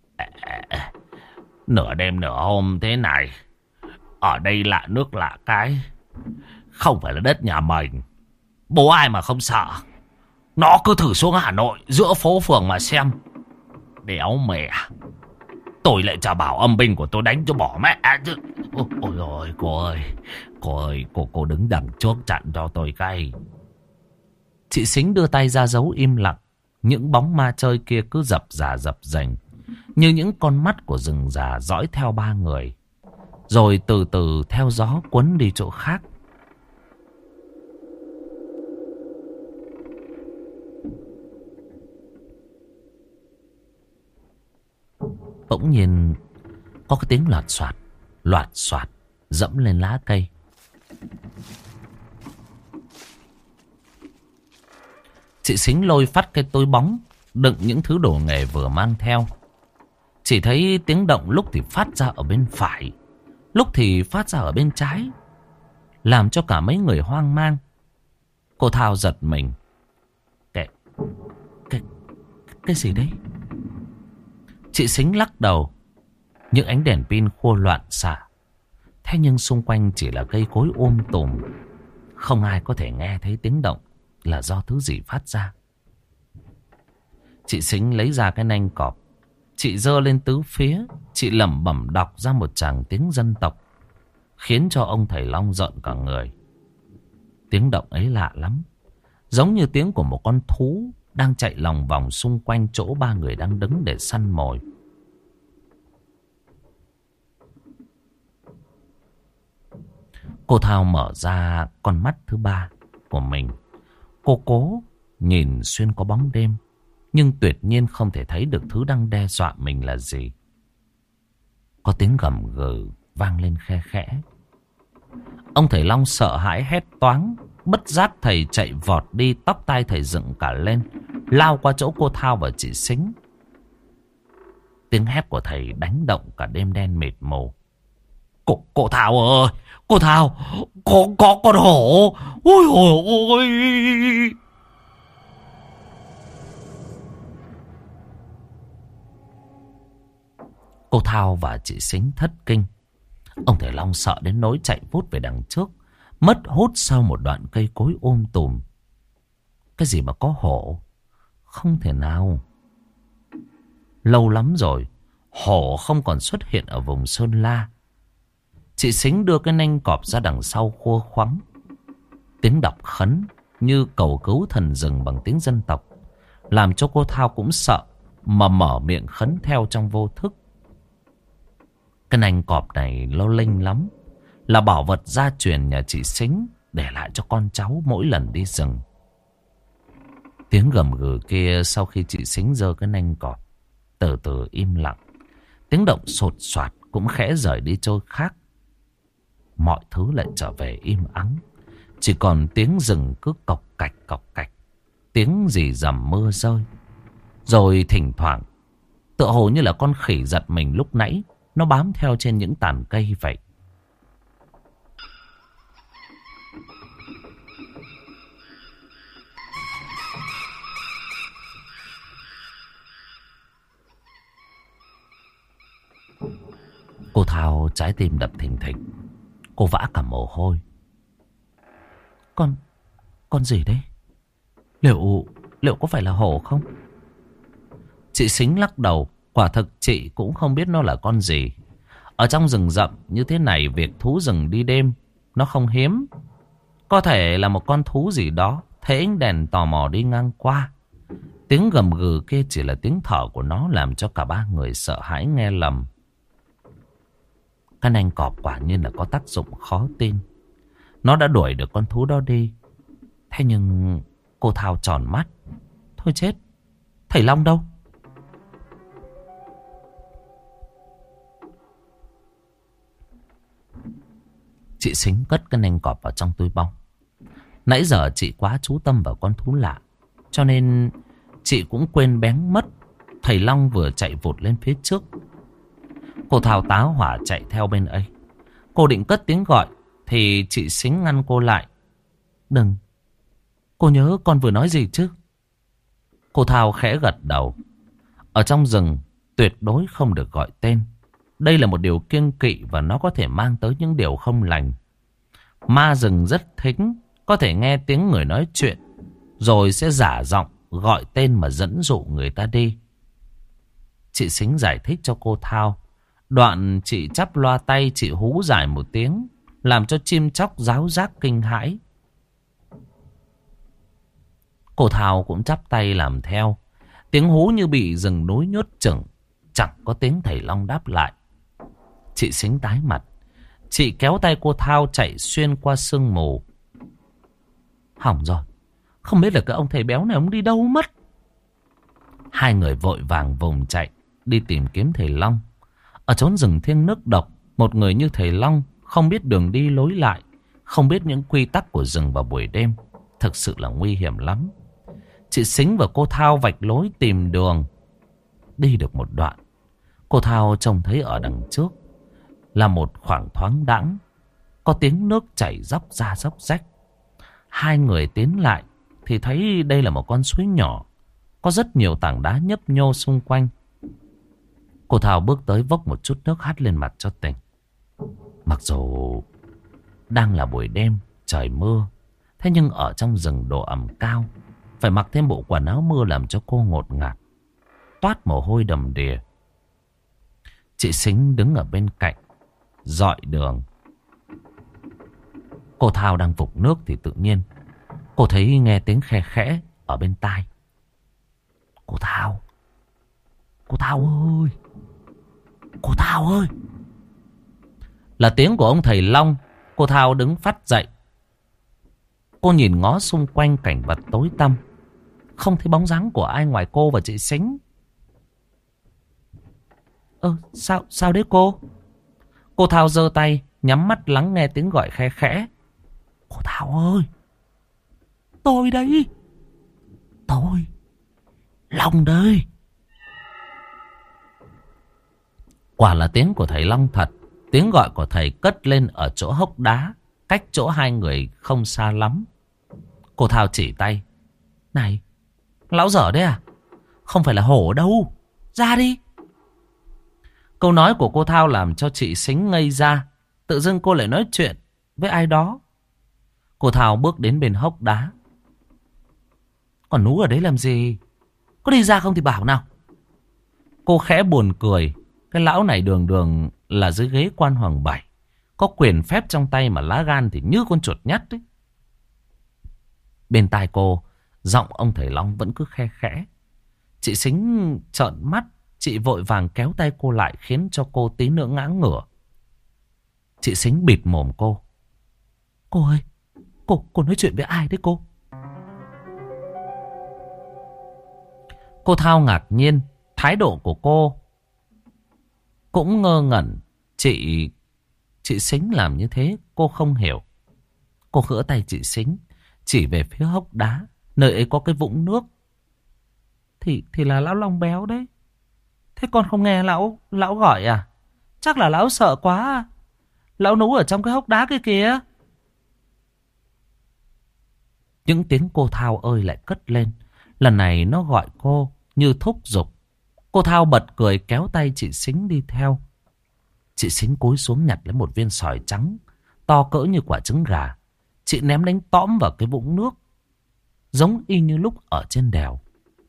nửa đêm nửa hôm thế này, ở đây lạ nước lạ cái, không phải là đất nhà mình, bố ai mà không sợ. Nó cứ thử xuống Hà Nội giữa phố phường mà xem. Đéo mẹ, tôi lại chả bảo âm binh của tôi đánh cho bỏ mẹ chứ. Ôi ôi cô ơi, cô ơi, cô cô đứng đằng trước chặn cho tôi cái. Chị Sính đưa tay ra dấu im lặng. Những bóng ma chơi kia cứ dập dà dập dềnh như những con mắt của rừng già dõi theo ba người, rồi từ từ theo gió cuốn đi chỗ khác. Bỗng nhiên có cái tiếng loạt xoạt, loạt xoạt dẫm lên lá cây. Chị Sính lôi phát cái túi bóng đựng những thứ đồ nghề vừa mang theo. Chỉ thấy tiếng động lúc thì phát ra ở bên phải, lúc thì phát ra ở bên trái, làm cho cả mấy người hoang mang. Cô Thao giật mình. Cái, cái, cái gì đấy? Chị Sính lắc đầu. Những ánh đèn pin khua loạn xạ. Thế nhưng xung quanh chỉ là cây cối um tùm, không ai có thể nghe thấy tiếng động là do thứ gì phát ra. Chị Sính lấy ra cái nanh cọp. Chị giơ lên tứ phía. Chị lẩm bẩm đọc ra một tràng tiếng dân tộc, khiến cho ông thầy Long rợn cả người. Tiếng động ấy lạ lắm, giống như tiếng của một con thú đang chạy lòng vòng xung quanh chỗ ba người đang đứng để săn mồi. Cô Thao mở ra con mắt thứ ba của mình. Cô cố nhìn xuyên qua bóng đêm, nhưng tuyệt nhiên không thể thấy được thứ đang đe dọa mình là gì. Có tiếng gầm gừ vang lên khe khẽ. Ông thầy Long sợ hãi hét toáng. Bất giác thầy chạy vọt đi, tóc tai thầy dựng cả lên, lao qua chỗ cô Thao và chị Sính. Tiếng hét của thầy đánh động cả đêm đen mịt mù. Cô, cô Thao ơi, cô Thao, có, có con hổ. Ôi ôi ôi. Cô Thao và chị Sính thất kinh. Ông thầy Long sợ đến nỗi chạy vút về đằng trước, mất hút sau một đoạn cây cối um tùm. Cái gì mà có hổ? Không thể nào. Lâu lắm rồi hổ không còn xuất hiện ở vùng Sơn La. Chị Sính đưa cái nanh cọp ra đằng sau khua khoắng. Tiếng đọc khấn như cầu cứu thần rừng bằng tiếng dân tộc, làm cho cô Thao cũng sợ, mà mở miệng khấn theo trong vô thức. Cái nanh cọp này lâu linh lắm, là bảo vật gia truyền nhà chị Sính để lại cho con cháu mỗi lần đi rừng. Tiếng gầm gừ kia sau khi chị Sính giơ cái nanh cọp từ từ im lặng. Tiếng động sột soạt cũng khẽ rời đi chỗ khác. Mọi thứ lại trở về im ắng. Chỉ còn tiếng rừng cứ cộc cạch cộc cạch, tiếng rì rầm mưa rơi. Rồi thỉnh thoảng, tựa hồ như là con khỉ giật mình lúc nãy, nó bám theo trên những tàn cây vậy. Cô Thao trái tim đập thình thịch. Cô vã cả mồ hôi. Con, con gì đấy? Liệu, liệu có phải là hổ không? Chị Sính lắc đầu. Quả thực chị cũng không biết nó là con gì. Ở trong rừng rậm như thế này, việc thú rừng đi đêm nó không hiếm. Có thể là một con thú gì đó thấy ánh đèn tò mò đi ngang qua. Tiếng gầm gừ kia chỉ là tiếng thở của nó, làm cho cả ba người sợ hãi nghe lầm. Cái nanh cọp quả nhiên là có tác dụng khó tin. Nó đã đuổi được con thú đó đi. Thế nhưng cô Thao tròn mắt. Thôi chết, thầy Long đâu? Chị Sính cất cái nanh cọp vào trong túi bông. Nãy giờ chị quá chú tâm vào con thú lạ, cho nên chị cũng quên bén mất thầy Long vừa chạy vụt lên phía trước. Cô Thao tá hỏa chạy theo bên ấy. Cô định cất tiếng gọi thì chị Sính ngăn cô lại. Đừng. Cô nhớ con vừa nói gì chứ? Cô Thao khẽ gật đầu. Ở trong rừng tuyệt đối không được gọi tên. Đây là một điều kiêng kỵ và nó có thể mang tới những điều không lành. Ma rừng rất thính, có thể nghe tiếng người nói chuyện, rồi sẽ giả giọng gọi tên mà dẫn dụ người ta đi. Chị Sính giải thích cho cô Thao. Đoạn chị chắp loa tay, chị hú dài một tiếng, làm cho chim chóc ráo rác kinh hãi. Cô Thao cũng chắp tay làm theo. Tiếng hú như bị rừng núi nhốt chừng, chẳng có tiếng thầy Long đáp lại. Chị Sính tái mặt. Chị kéo tay cô Thao chạy xuyên qua sương mù. Hỏng rồi, không biết là cái ông thầy béo này ông đi đâu mất. Hai người vội vàng vùng chạy đi tìm kiếm thầy Long. Ở chốn rừng thiêng nước độc, một người như thầy Long không biết đường đi lối lại, không biết những quy tắc của rừng vào buổi đêm, thực sự là nguy hiểm lắm. Chị Sính và cô Thao vạch lối tìm đường. Đi được một đoạn, cô Thao trông thấy ở đằng trước là một khoảng thoáng đãng, có tiếng nước chảy róc ra róc rách. Hai người tiến lại thì thấy đây là một con suối nhỏ, có rất nhiều tảng đá nhấp nhô xung quanh. Cô Thao bước tới vốc một chút nước hắt lên mặt cho tỉnh. Mặc dù đang là buổi đêm, trời mưa, thế nhưng ở trong rừng độ ẩm cao, phải mặc thêm bộ quần áo mưa làm cho cô ngột ngạt, toát mồ hôi đầm đìa. Chị Sính đứng ở bên cạnh, dọi đường. Cô Thao đang vục nước thì tự nhiên cô thấy nghe tiếng khe khẽ ở bên tai. Cô Thao, cô Thao ơi, cô Thao ơi. Là tiếng của ông thầy Long. Cô Thao đứng phắt dậy. Cô nhìn ngó xung quanh cảnh vật tối tăm, không thấy bóng dáng của ai ngoài cô và chị Sính. Ơ, sao, sao đấy cô? Cô Thao giơ tay, nhắm mắt lắng nghe tiếng gọi khe khẽ. Cô Thao ơi, tôi đây, tôi, Long đây. Quả là tiếng của thầy Long thật. Tiếng gọi của thầy cất lên ở chỗ hốc đá, cách chỗ hai người không xa lắm. Cô Thao chỉ tay. Này, lão dở đấy à? Không phải là hổ đâu, ra đi. Câu nói của cô Thao làm cho chị Sính ngây ra. Tự dưng cô lại nói chuyện với ai đó. Cô Thao bước đến bên hốc đá. Còn nú ở đấy làm gì? Có đi ra không thì bảo nào. Cô khẽ buồn cười. Cái lão này đường đường là dưới ghế quan hoàng bảy, có quyền phép trong tay mà lá gan thì như con chuột nhắt ấy. Bên tai cô, giọng ông thầy Long vẫn cứ khe khẽ. Chị Sính trợn mắt. Chị vội vàng kéo tay cô lại, khiến cho cô tí nữa ngã ngửa. Chị Sính bịt mồm cô. Cô ơi, cô, cô nói chuyện với ai đấy cô? Cô Thao ngạc nhiên. Thái độ của cô cũng ngơ ngẩn. Chị Chị Sính làm như thế cô không hiểu. Cô gỡ tay chị Sính, chỉ về phía hốc đá, nơi ấy có cái vũng nước. Thì thì là lão Long béo đấy. Thế con không nghe lão lão gọi à? Chắc là lão sợ quá. Lão nú ở trong cái hốc đá kia kìa. Những tiếng cô Thao ơi lại cất lên. Lần này nó gọi cô như thúc giục. Cô Thao bật cười kéo tay chị Sính đi theo. Chị Sính cúi xuống nhặt lấy một viên sỏi trắng, to cỡ như quả trứng gà. Chị ném đánh tõm vào cái vũng nước, giống y như lúc ở trên đèo.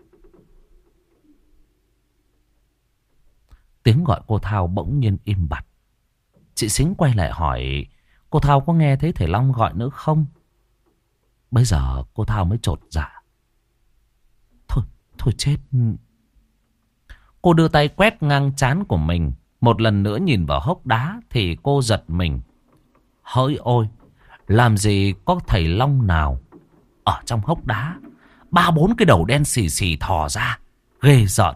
Tiếng gọi cô Thao bỗng nhiên im bặt. Chị Sính quay lại hỏi cô Thao có nghe thấy thầy Long gọi nữa không. Bây giờ cô Thao mới chột dạ. Thôi, thôi chết. Cô đưa tay quét ngang trán của mình. Một lần nữa nhìn vào hốc đá thì cô giật mình. Hỡi ôi, làm gì có thầy Long nào ở trong hốc đá. Ba bốn cái đầu đen xì xì thò ra, ghê rợn.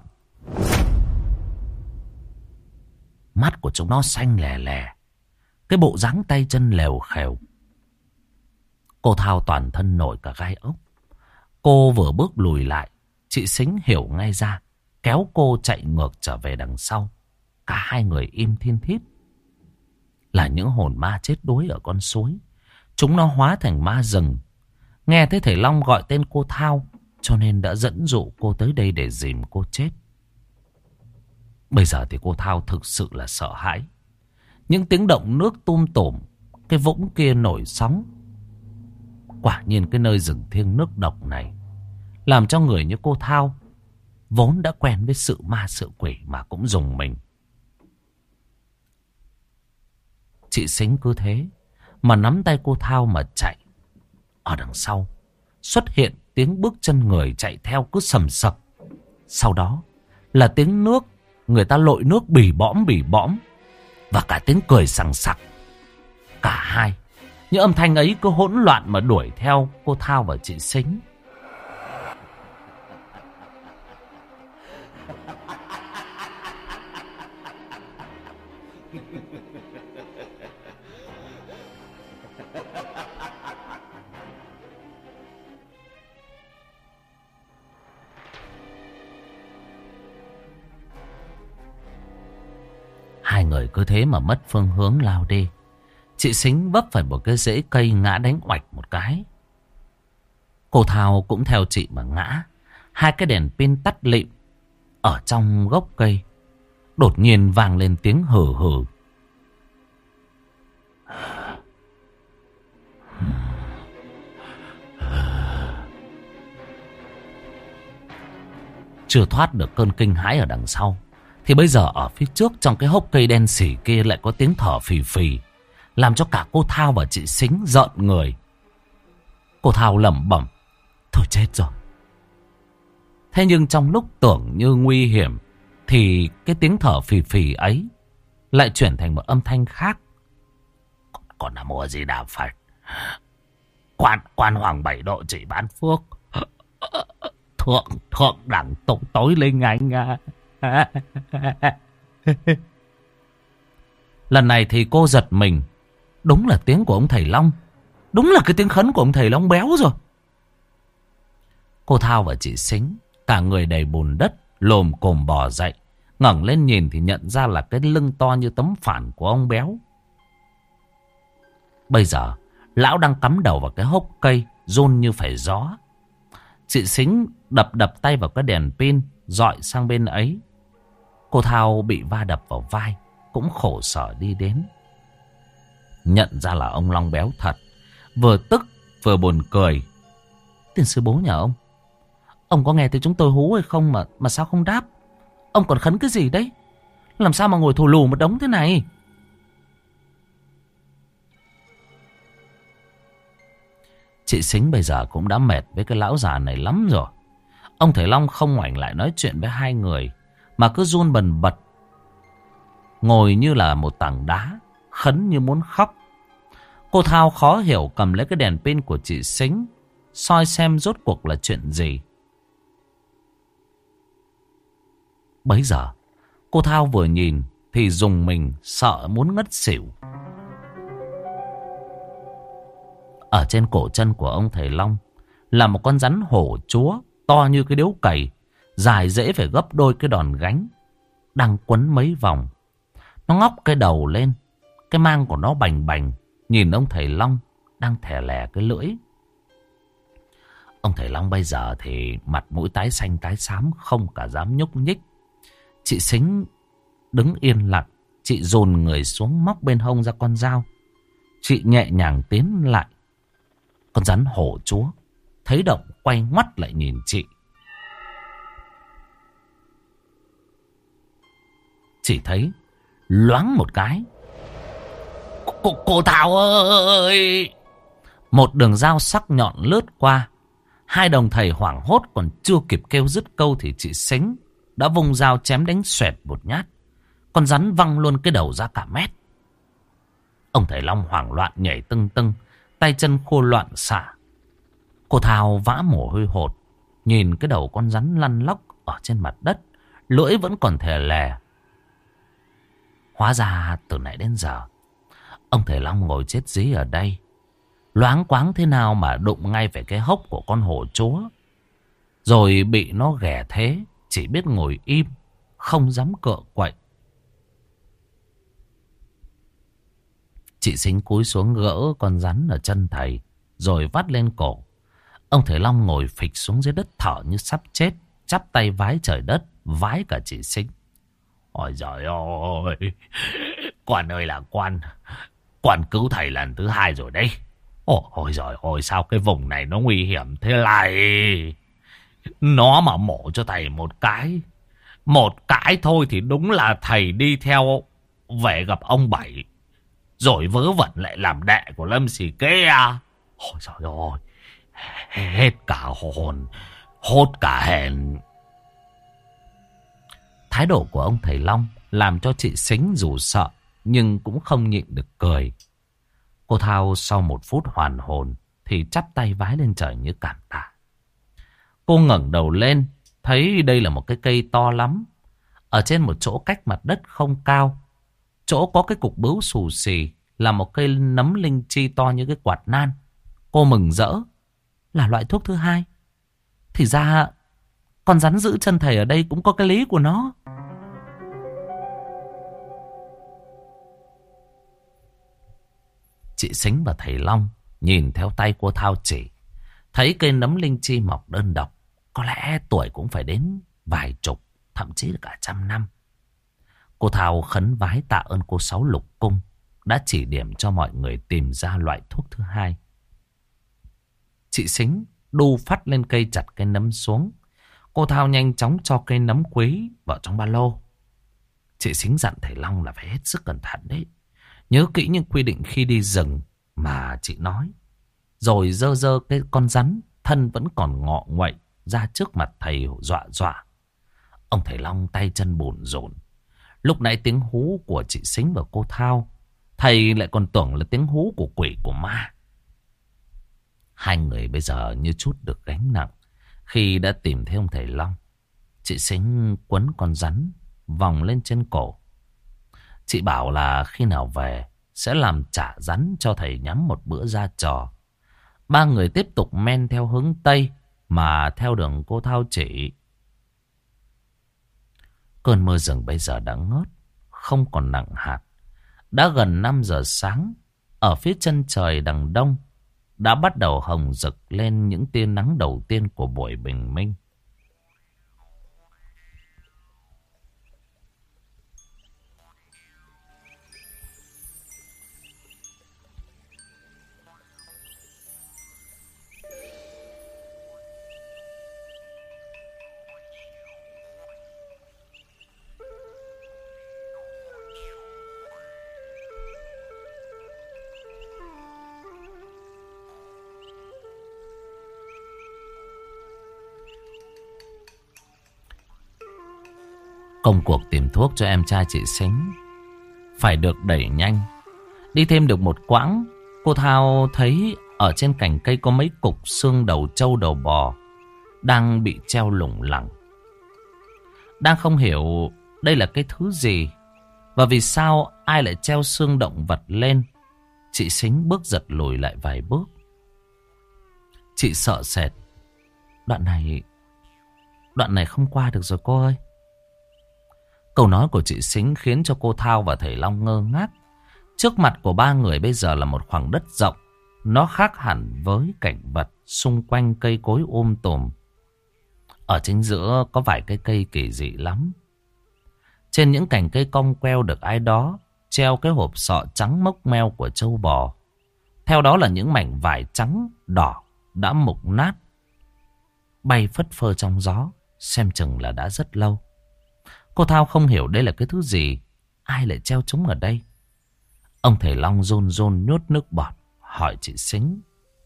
Mắt của chúng nó xanh lè lè, cái bộ dáng tay chân lèo khèo. Cô Thao toàn thân nổi cả gai ốc. Cô vừa bước lùi lại, chị Sính hiểu ngay ra, kéo cô chạy ngược trở về đằng sau. Cả hai người im thiên thít. Là những hồn ma chết đuối ở con suối. Chúng nó hóa thành ma rừng. Nghe thấy thầy Long gọi tên cô Thao, cho nên đã dẫn dụ cô tới đây để dìm cô chết. Bây giờ thì cô Thao thực sự là sợ hãi. Những tiếng động nước tum tủm, cái vũng kia nổi sóng. Quả nhiên cái nơi rừng thiêng nước độc này làm cho người như cô Thao, vốn đã quen với sự ma sự quỷ mà cũng rùng mình. Chị Sính cứ thế mà nắm tay cô Thao mà chạy. Ở đằng sau xuất hiện tiếng bước chân người chạy theo cứ sầm sập. Sau đó là tiếng nước, người ta lội nước bì bõm bì bõm. Và cả tiếng cười sằng sặc. Cả hai, những âm thanh ấy cứ hỗn loạn mà đuổi theo cô Thao và chị Sính. Hai người cứ thế mà mất phương hướng lao đi. Chị Sính vấp phải một cái rễ cây ngã đánh oạch một cái. Cô Thao cũng theo chị mà ngã. Hai cái đèn pin tắt lịm ở trong gốc cây. Đột nhiên vang lên tiếng hừ hừ. Chưa thoát được cơn kinh hãi ở đằng sau, thì bây giờ ở phía trước trong cái hốc cây đen xỉ kia lại có tiếng thở phì phì, làm cho cả cô Thao và chị Sính rợn người. Cô Thao lẩm bẩm, thôi chết rồi. Thế nhưng trong lúc tưởng như nguy hiểm, thì cái tiếng thở phì phì ấy lại chuyển thành một âm thanh khác. Còn là mùa gì đạo Phật, quan quan hoàng bảy độ chỉ ban phước, thượng thượng đẳng tụng tối linh anh à. Lần này thì cô giật mình. Đúng là tiếng của ông thầy Long. Đúng là cái tiếng khấn của ông thầy Long béo rồi. Cô Thao và chị Sính, cả người đầy bùn đất, lồm cồm bò dậy. Ngẩng lên nhìn thì nhận ra là cái lưng to như tấm phản của ông béo. Bây giờ lão đang cắm đầu vào cái hốc cây, run như phải gió. Chị Sính đập đập tay vào cái đèn pin, dọi sang bên ấy. Cô Thao bị va đập vào vai, cũng khổ sở đi đến. Nhận ra là ông Long béo thật, vừa tức vừa buồn cười. Tiền sư bố nhà ông, ông có nghe thấy chúng tôi hú hay không mà mà sao không đáp? Ông còn khấn cái gì đấy? Làm sao mà ngồi thù lù một đống thế này? Chị Sính bây giờ cũng đã mệt với cái lão già này lắm rồi. Ông thầy Long không ngoảnh lại nói chuyện với hai người, mà cứ run bần bật, ngồi như là một tảng đá, khấn như muốn khóc. Cô Thao khó hiểu cầm lấy cái đèn pin của chị Sính, soi xem rốt cuộc là chuyện gì. Bấy giờ cô Thao vừa nhìn thì rùng mình, sợ muốn ngất xỉu. Ở trên cổ chân của ông thầy Long là một con rắn hổ chúa to như cái điếu cày, dài dễ phải gấp đôi cái đòn gánh, đang quấn mấy vòng. Nó ngóc cái đầu lên, cái mang của nó bành bành, nhìn ông thầy Long đang thè lè cái lưỡi. Ông thầy Long bây giờ thì mặt mũi tái xanh tái xám, không cả dám nhúc nhích. Chị Sính đứng yên lặng, chị dồn người xuống móc bên hông ra con dao. Chị nhẹ nhàng tiến lại. Con rắn hổ chúa thấy động quay ngoắt lại nhìn chị. Chỉ thấy loáng một cái, Cô, cô Thảo ơi! Một đường dao sắc nhọn lướt qua. Hai đồng thầy hoảng hốt còn chưa kịp kêu dứt câu thì chị Sính đã vung dao chém đánh xoẹt một nhát. Con rắn văng luôn cái đầu ra cả mét. Ông thầy Long hoảng loạn nhảy tưng tưng, tay chân khô loạn xạ. Cô Thảo vã mồ hôi hột, nhìn cái đầu con rắn lăn lóc ở trên mặt đất, lưỡi vẫn còn thè lè. Hóa ra từ nãy đến giờ ông thầy Long ngồi chết dí ở đây, loáng quáng thế nào mà đụng ngay về cái hốc của con hổ chúa. Rồi bị nó ghẻ thế, chỉ biết ngồi im, không dám cựa quậy. Chị Sính cúi xuống gỡ con rắn ở chân thầy, rồi vắt lên cổ. Ông thầy Long ngồi phịch xuống dưới đất thở như sắp chết, chắp tay vái trời đất, vái cả chị Sính. Ôi giời ơi, quan ơi là quan, quan cứu thầy lần thứ hai rồi đấy. Ôi, ôi giời ơi, sao cái vùng này nó nguy hiểm thế này. Nó mà mổ cho thầy một cái, một cái thôi thì đúng là thầy đi theo về gặp ông Bảy, rồi vớ vẩn lại làm đệ của Lâm Xì Kế à. Ôi trời ơi, hết cả hồn, hốt cả hèn. Thái độ của ông thầy Long làm cho chị Sính dù sợ nhưng cũng không nhịn được cười. Cô Thao sau một phút hoàn hồn thì chắp tay vái lên trời như cảm tạ. Cô ngẩng đầu lên, thấy đây là một cái cây to lắm. Ở trên một chỗ cách mặt đất không cao, chỗ có cái cục bướu xù xì, là một cây nấm linh chi to như cái quạt nan. Cô mừng rỡ, là loại thuốc thứ hai. Thì ra con rắn giữ chân thầy ở đây cũng có cái lý của nó. Chị Sính và thầy Long nhìn theo tay cô Thao chỉ, thấy cây nấm linh chi mọc đơn độc, có lẽ tuổi cũng phải đến vài chục, thậm chí là cả trăm năm. Cô Thao khấn vái tạ ơn cô Sáu Lục Cung đã chỉ điểm cho mọi người tìm ra loại thuốc thứ hai. Chị Sính đu phát lên cây chặt cây nấm xuống. Cô Thao nhanh chóng cho cây nấm quý vào trong ba lô. Chị Sính dặn thầy Long là phải hết sức cẩn thận đấy. Nhớ kỹ những quy định khi đi rừng mà chị nói. Rồi dơ dơ cái con rắn, thân vẫn còn ngọ nguậy ra trước mặt thầy dọa dọa. Ông thầy Long tay chân bủn rủn. Lúc nãy tiếng hú của chị Sính và cô Thao, thầy lại còn tưởng là tiếng hú của quỷ của ma. Hai người bây giờ như chút được gánh nặng khi đã tìm thấy ông thầy Long. Chị Sính quấn con rắn vòng lên trên cổ. Chị bảo là khi nào về sẽ làm chả rắn cho thầy nhắm một bữa ra trò. Ba người tiếp tục men theo hướng Tây mà theo đường cô Thao chỉ. Cơn mưa rừng bây giờ đã ngớt, không còn nặng hạt. Đã gần năm giờ sáng, ở phía chân trời đằng đông đã bắt đầu hồng rực lên những tia nắng đầu tiên của buổi bình minh. Công cuộc tìm thuốc cho em trai chị Sính phải được đẩy nhanh. Đi thêm được một quãng, cô Thao thấy ở trên cành cây có mấy cục xương đầu trâu đầu bò đang bị treo lủng lẳng. Đang không hiểu đây là cái thứ gì và vì sao ai lại treo xương động vật lên. Chị Sính bước giật lùi lại vài bước. Chị sợ sệt. Đoạn này Đoạn này không qua được rồi cô ơi. Câu nói của chị Sính khiến cho cô Thao và thầy Long ngơ ngác. Trước mặt của ba người bây giờ là một khoảng đất rộng. Nó khác hẳn với cảnh vật xung quanh cây cối um tùm. Ở chính giữa có vài cây cây kỳ dị lắm. Trên những cành cây cong queo được ai đó treo cái hộp sọ trắng mốc meo của trâu bò. Theo đó là những mảnh vải trắng đỏ đã mục nát, bay phất phơ trong gió, xem chừng là đã rất lâu. Cô Thao không hiểu đây là cái thứ gì, ai lại treo chúng ở đây. Ông thầy Long rôn rôn nhốt nước bọt hỏi chị Sính.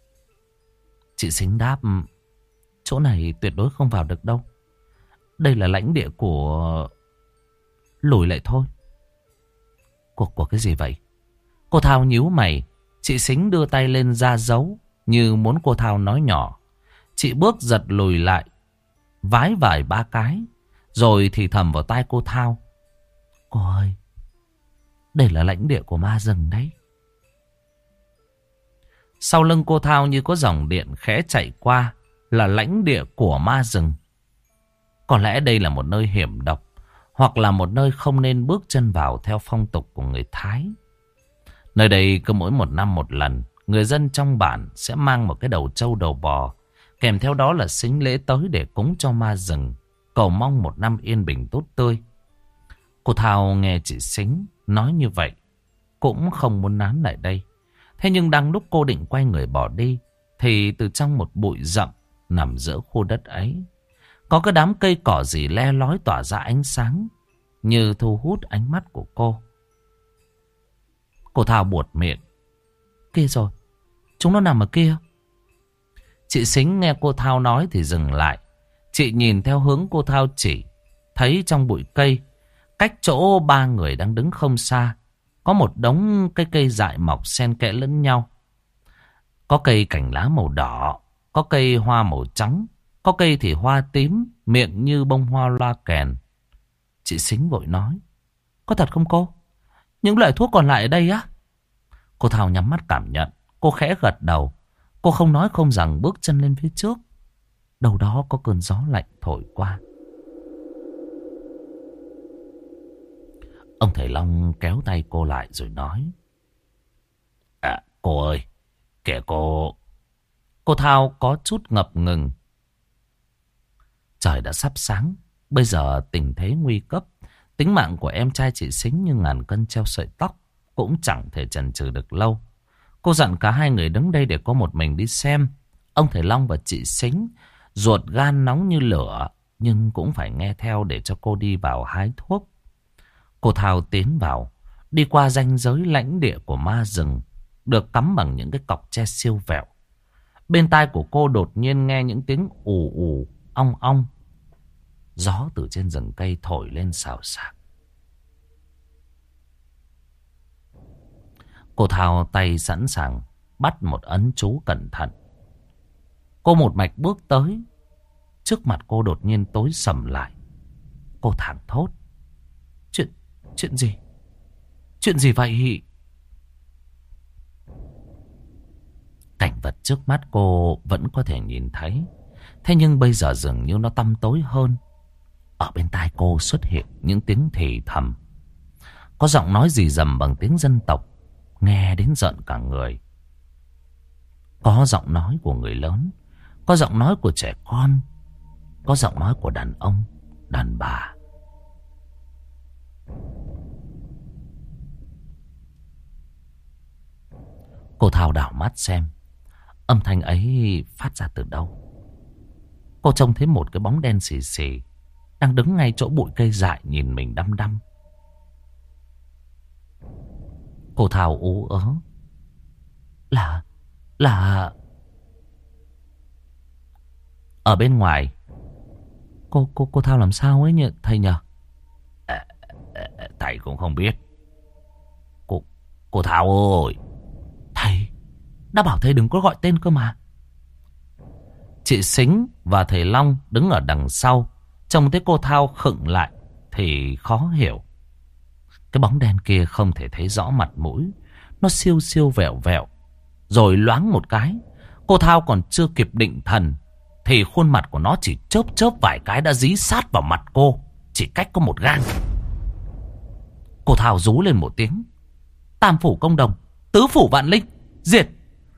Chị Sính đáp: chỗ này tuyệt đối không vào được đâu. Đây là lãnh địa của... Lùi lại thôi. Của, của cái gì vậy? Cô Thao nhíu mày. Chị Sính đưa tay lên ra dấu như muốn cô Thao nói nhỏ. Chị bước giật lùi lại, vái vài ba cái, rồi thì thầm vào tai cô Thao: cô ơi, đây là lãnh địa của ma rừng đấy. Sau lưng cô Thao như có dòng điện khẽ chạy qua, là lãnh địa của ma rừng. Có lẽ đây là một nơi hiểm độc, hoặc là một nơi không nên bước chân vào theo phong tục của người Thái. Nơi đây cứ mỗi một năm một lần, người dân trong bản sẽ mang một cái đầu trâu đầu bò, kèm theo đó là sính lễ tới để cúng cho ma rừng, cầu mong một năm yên bình tốt tươi. Cô Thao nghe chị Sính nói như vậy, cũng không muốn nán lại đây. Thế nhưng đang lúc cô định quay người bỏ đi, thì từ trong một bụi rậm nằm giữa khu đất ấy, có cái đám cây cỏ gì le lói tỏa ra ánh sáng, như thu hút ánh mắt của cô. Cô Thao buột miệng. Kia rồi, chúng nó nằm ở kia. Chị Sính nghe cô Thao nói thì dừng lại. Chị nhìn theo hướng cô Thao chỉ, thấy trong bụi cây, cách chỗ ba người đang đứng không xa, có một đống cây cây dại mọc xen kẽ lẫn nhau. Có cây cành lá màu đỏ, có cây hoa màu trắng, có cây thì hoa tím, miệng như bông hoa loa kèn. Chị Sính vội nói. Có thật không cô? Những loại thuốc còn lại ở đây á? Cô Thao nhắm mắt cảm nhận. Cô khẽ gật đầu. Cô không nói không rằng bước chân lên phía trước. Đâu đó có cơn gió lạnh thổi qua. Ông thầy Long kéo tay cô lại rồi nói. À, cô ơi, kìa cô. Cô Thao có chút ngập ngừng. Trời đã sắp sáng. Bây giờ tình thế nguy cấp. Tính mạng của em trai chị Sính như ngàn cân treo sợi tóc, cũng chẳng thể chần chừ được lâu. Cô dặn cả hai người đứng đây để có một mình đi xem. Ông thầy Long và chị Sính ruột gan nóng như lửa, nhưng cũng phải nghe theo để cho cô đi vào hái thuốc. Cô Thao tiến vào, đi qua ranh giới lãnh địa của ma rừng, được cắm bằng những cái cọc tre siêu vẹo. Bên tai của cô đột nhiên nghe những tiếng ù ù, ong ong. Gió từ trên rừng cây thổi lên xào xạc. Cô Thao tay sẵn sàng, bắt một ấn chú cẩn thận. Cô một mạch bước tới. Trước mặt cô đột nhiên tối sầm lại. Cô thảng thốt. Chuyện, chuyện gì? Chuyện gì vậy? Cảnh vật trước mắt cô vẫn có thể nhìn thấy. Thế nhưng bây giờ dường như nó tăm tối hơn. Ở bên tai cô xuất hiện những tiếng thì thầm. Có giọng nói rì rầm bằng tiếng dân tộc, nghe đến giận cả người. Có giọng nói của người lớn, có giọng nói của trẻ con, có giọng nói của đàn ông, đàn bà. Cô Thao đảo mắt xem âm thanh ấy phát ra từ đâu. Cô trông thấy một cái bóng đen xì xì đang đứng ngay chỗ bụi cây dại nhìn mình đăm đăm. Cô Thao ú ớ. Là... là... Ở bên ngoài. Cô cô cô Thao làm sao ấy nhỉ thầy nhờ? À, à, thầy cũng không biết. Cô cô Thao ơi. Thầy đã bảo thầy đừng có gọi tên cơ mà. Chị Sính và thầy Long đứng ở đằng sau, trông thấy cô Thao khựng lại thì khó hiểu. Cái bóng đen kia không thể thấy rõ mặt mũi, nó siêu siêu vẹo vẹo. Rồi loáng một cái, cô Thao còn chưa kịp định thần thì khuôn mặt của nó chỉ chớp chớp vài cái đã dí sát vào mặt cô, chỉ cách có một gang. Cô Thao rú lên một tiếng. Tam phủ công đồng, tứ phủ vạn linh, diệt.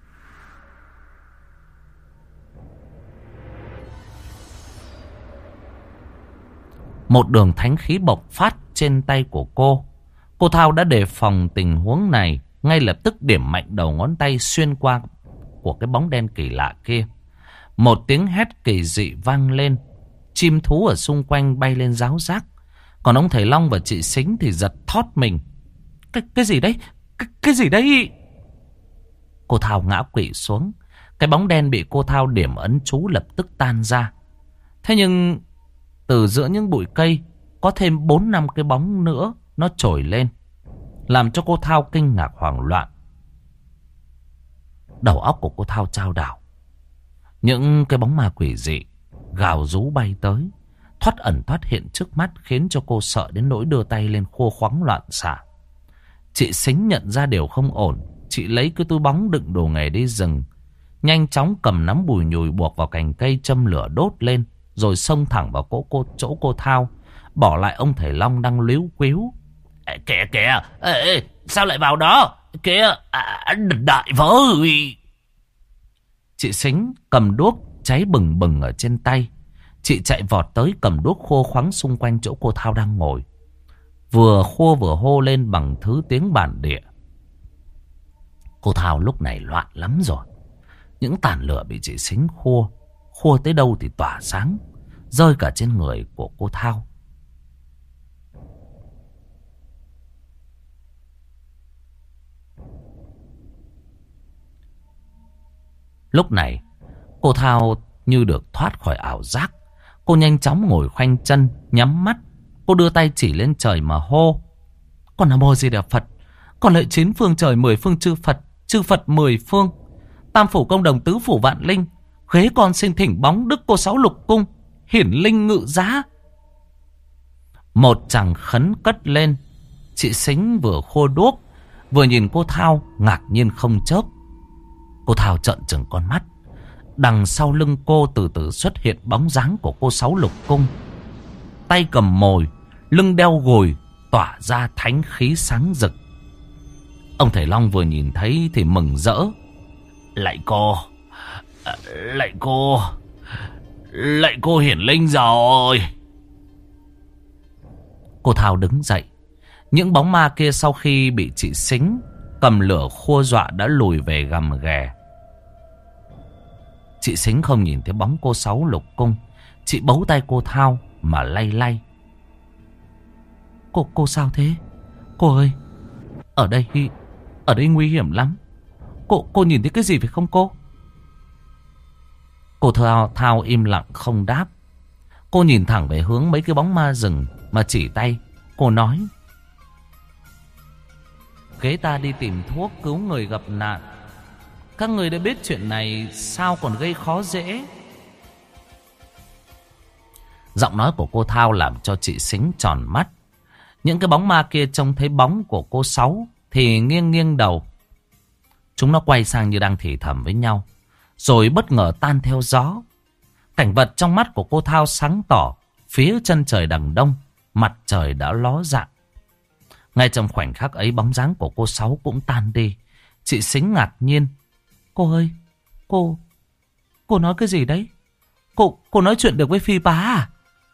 Một đường thánh khí bộc phát trên tay của cô. Cô Thao đã đề phòng tình huống này, ngay lập tức điểm mạnh đầu ngón tay xuyên qua của cái bóng đen kỳ lạ kia. Một tiếng hét kỳ dị vang lên. Chim thú ở xung quanh bay lên ráo rác. Còn ông thầy Long và chị Sính thì giật thót mình. Cái, cái gì đấy? Cái, cái gì đấy? Cô Thao ngã quỵ xuống. Cái bóng đen bị cô Thao điểm ấn chú lập tức tan ra. Thế nhưng từ giữa những bụi cây có thêm bốn năm cái bóng nữa nó trồi lên, làm cho cô Thao kinh ngạc hoảng loạn. Đầu óc của cô Thao chao đảo. Những cái bóng ma quỷ dị gào rú bay tới, thoát ẩn thoát hiện trước mắt, khiến cho cô sợ đến nỗi đưa tay lên khô khoắng loạn xạ. Chị Sính nhận ra điều không ổn. Chị lấy cái túi bóng đựng đồ nghề đi rừng, nhanh chóng cầm nắm bùi nhùi buộc vào cành cây, châm lửa đốt lên, rồi xông thẳng vào chỗ cô, chỗ cô Thao, bỏ lại ông thầy Long đang líu quíu. Ê, kìa kìa, ê, ê, sao lại vào đó? Kìa, à, đại vỡ ơi. Chị Sính cầm đuốc cháy bừng bừng ở trên tay. Chị chạy vọt tới cầm đuốc khô khoắng xung quanh chỗ cô Thao đang ngồi. Vừa khô vừa hô lên bằng thứ tiếng bản địa. Cô Thao lúc này loạn lắm rồi. Những tàn lửa bị chị Sính khô, khô tới đâu thì tỏa sáng, rơi cả trên người của cô Thao. Lúc này, cô Thao như được thoát khỏi ảo giác. Cô nhanh chóng ngồi khoanh chân, nhắm mắt. Cô đưa tay chỉ lên trời mà hô: Con Nam Mô Di Đà Phật, con lạy chín phương trời mười phương chư Phật, chư Phật mười phương, tam phủ công đồng tứ phủ vạn linh, khế con xin thỉnh bóng đức cô Sáu Lục Cung, hiển linh ngự giá. Một chàng khấn cất lên. Chị Sính vừa khô đuốc, vừa nhìn cô Thao ngạc nhiên không chớp. Cô Thao trợn trừng con mắt. Đằng sau lưng cô từ từ xuất hiện bóng dáng của cô Sáu Lục Cung. Tay cầm mồi, lưng đeo gùi, tỏa ra thánh khí sáng rực. Ông Thầy Long vừa nhìn thấy thì mừng rỡ. Lạy cô, lạy cô, lạy cô hiển linh rồi. Cô Thao đứng dậy. Những bóng ma kia sau khi bị chị Sính cầm lửa khô dọa đã lùi về gầm ghè. Chị Sính không nhìn thấy bóng cô Sáu Lục Cung. Chị bấu tay cô Thao mà lay lay. Cô, cô sao thế? Cô ơi, ở đây, ở đây nguy hiểm lắm. Cô, cô nhìn thấy cái gì phải không cô? Cô Thao, Thao im lặng không đáp. Cô nhìn thẳng về hướng mấy cái bóng ma rừng mà chỉ tay. Cô nói: Kế ta đi tìm thuốc cứu người gặp nạn. Các người đã biết chuyện này, sao còn gây khó dễ? Giọng nói của cô Thao làm cho chị Sính tròn mắt. Những cái bóng ma kia trông thấy bóng của cô Sáu thì nghiêng nghiêng đầu. Chúng nó quay sang như đang thì thầm với nhau, rồi bất ngờ tan theo gió. Cảnh vật trong mắt của cô Thao sáng tỏ. Phía chân trời đằng đông, mặt trời đã ló dạng. Ngay trong khoảnh khắc ấy, bóng dáng của cô Sáu cũng tan đi. Chị Sính ngạc nhiên: Cô ơi, cô, cô nói cái gì đấy? Cô, cô nói chuyện được với Phi Bá à?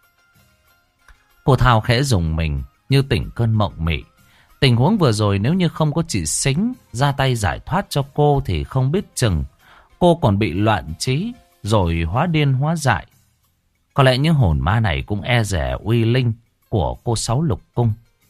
Cô Thao khẽ rùng mình như tỉnh cơn mộng mị. Tình huống vừa rồi nếu như không có chị Sính ra tay giải thoát cho cô thì không biết chừng cô còn bị loạn trí rồi hóa điên hóa dại. Có lẽ những hồn ma này cũng e rẻ uy linh của cô Sáu Lục Cung.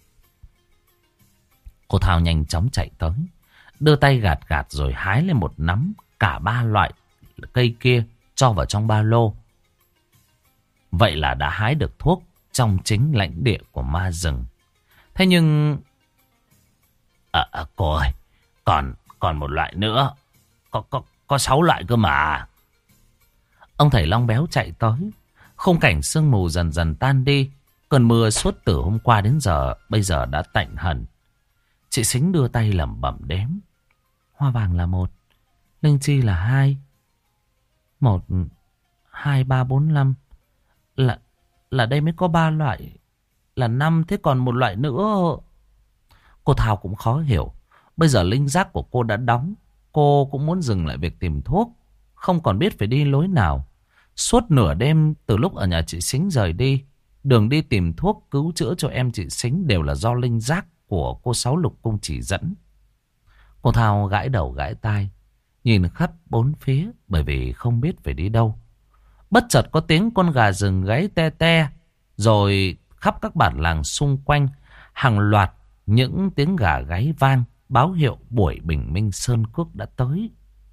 Cô Thao nhanh chóng chạy tới, đưa tay gạt gạt rồi hái lên một nắm cả ba loại cây kia cho vào trong ba lô. Vậy là đã hái được thuốc trong chính lãnh địa của ma rừng. Thế nhưng... À, à, cô ơi, còn, còn một loại nữa. Có, có, có sáu loại cơ mà. Ông Thầy Long béo chạy tới. Khung cảnh sương mù dần dần tan đi. Cơn mưa suốt từ hôm qua đến giờ bây giờ đã tạnh hẳn. Chị Sính đưa tay lẩm bẩm đếm. Hoa vàng là một, linh chi là hai. Một, hai, ba, bốn, năm. Là, là đây mới có ba loại. Là năm, thế còn một loại nữa. Cô Thao cũng khó hiểu. Bây giờ linh giác của cô đã đóng. Cô cũng muốn dừng lại việc tìm thuốc. Không còn biết phải đi lối nào. Suốt nửa đêm từ lúc ở nhà chị Sính rời đi, đường đi tìm thuốc cứu chữa cho em chị Sính đều là do linh giác của cô Sáu Lục Cung chỉ dẫn. Cô Thao gãi đầu gãi tai, nhìn khắp bốn phía bởi vì không biết phải đi đâu. Bất chợt có tiếng con gà rừng gáy te te, rồi khắp các bản làng xung quanh hàng loạt những tiếng gà gáy vang báo hiệu buổi bình minh sơn cước đã tới.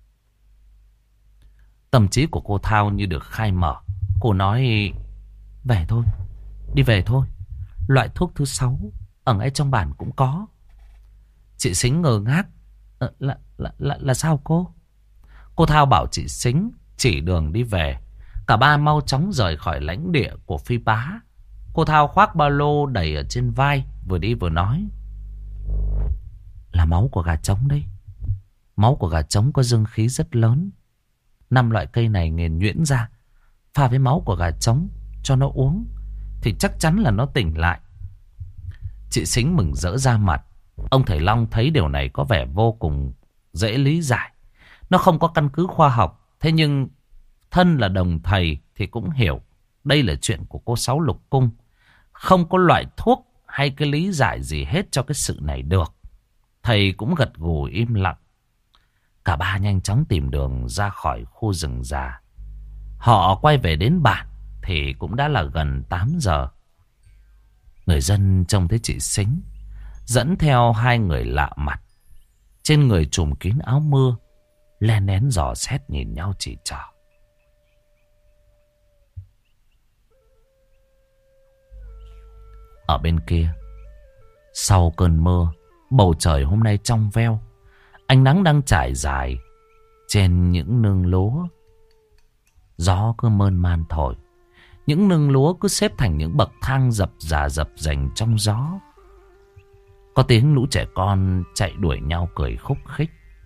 Tâm trí của cô Thao như được khai mở. Cô nói: Về thôi, đi về thôi. Loại thuốc thứ sáu ở ngay trong bản cũng có. Chị Sính ngơ ngác. Ờ, là, là, là, là sao cô? Cô Thao bảo chị Sính chỉ đường đi về. Cả ba mau chóng rời khỏi lãnh địa của Phi Bá. Cô Thao khoác ba lô đẩy ở trên vai, vừa đi vừa nói: Là máu của gà trống đấy. Máu của gà trống có dương khí rất lớn. Năm loại cây này nghiền nhuyễn ra, pha với máu của gà trống cho nó uống thì chắc chắn là nó tỉnh lại. Chị Sính mừng rỡ ra mặt. Ông thầy Long thấy điều này có vẻ vô cùng dễ lý giải. Nó không có căn cứ khoa học. Thế nhưng thân là đồng thầy thì cũng hiểu đây là chuyện của cô Sáu Lục Cung. Không có loại thuốc hay cái lý giải gì hết cho cái sự này được. Thầy cũng gật gù im lặng. Cả ba nhanh chóng tìm đường ra khỏi khu rừng già. Họ quay về đến bản thì cũng đã là gần tám giờ. Người dân trông thấy chị Sính dẫn theo hai người lạ mặt, trên người trùm kín áo mưa, len lén dò xét nhìn nhau chỉ trỏ. Ở bên kia, sau cơn mưa, bầu trời hôm nay trong veo. Ánh nắng đang trải dài trên những nương lúa. Gió cứ mơn man thổi. Những nương lúa cứ xếp thành những bậc thang dập dà dập dành trong gió. Có tiếng lũ trẻ con chạy đuổi nhau cười khúc khích.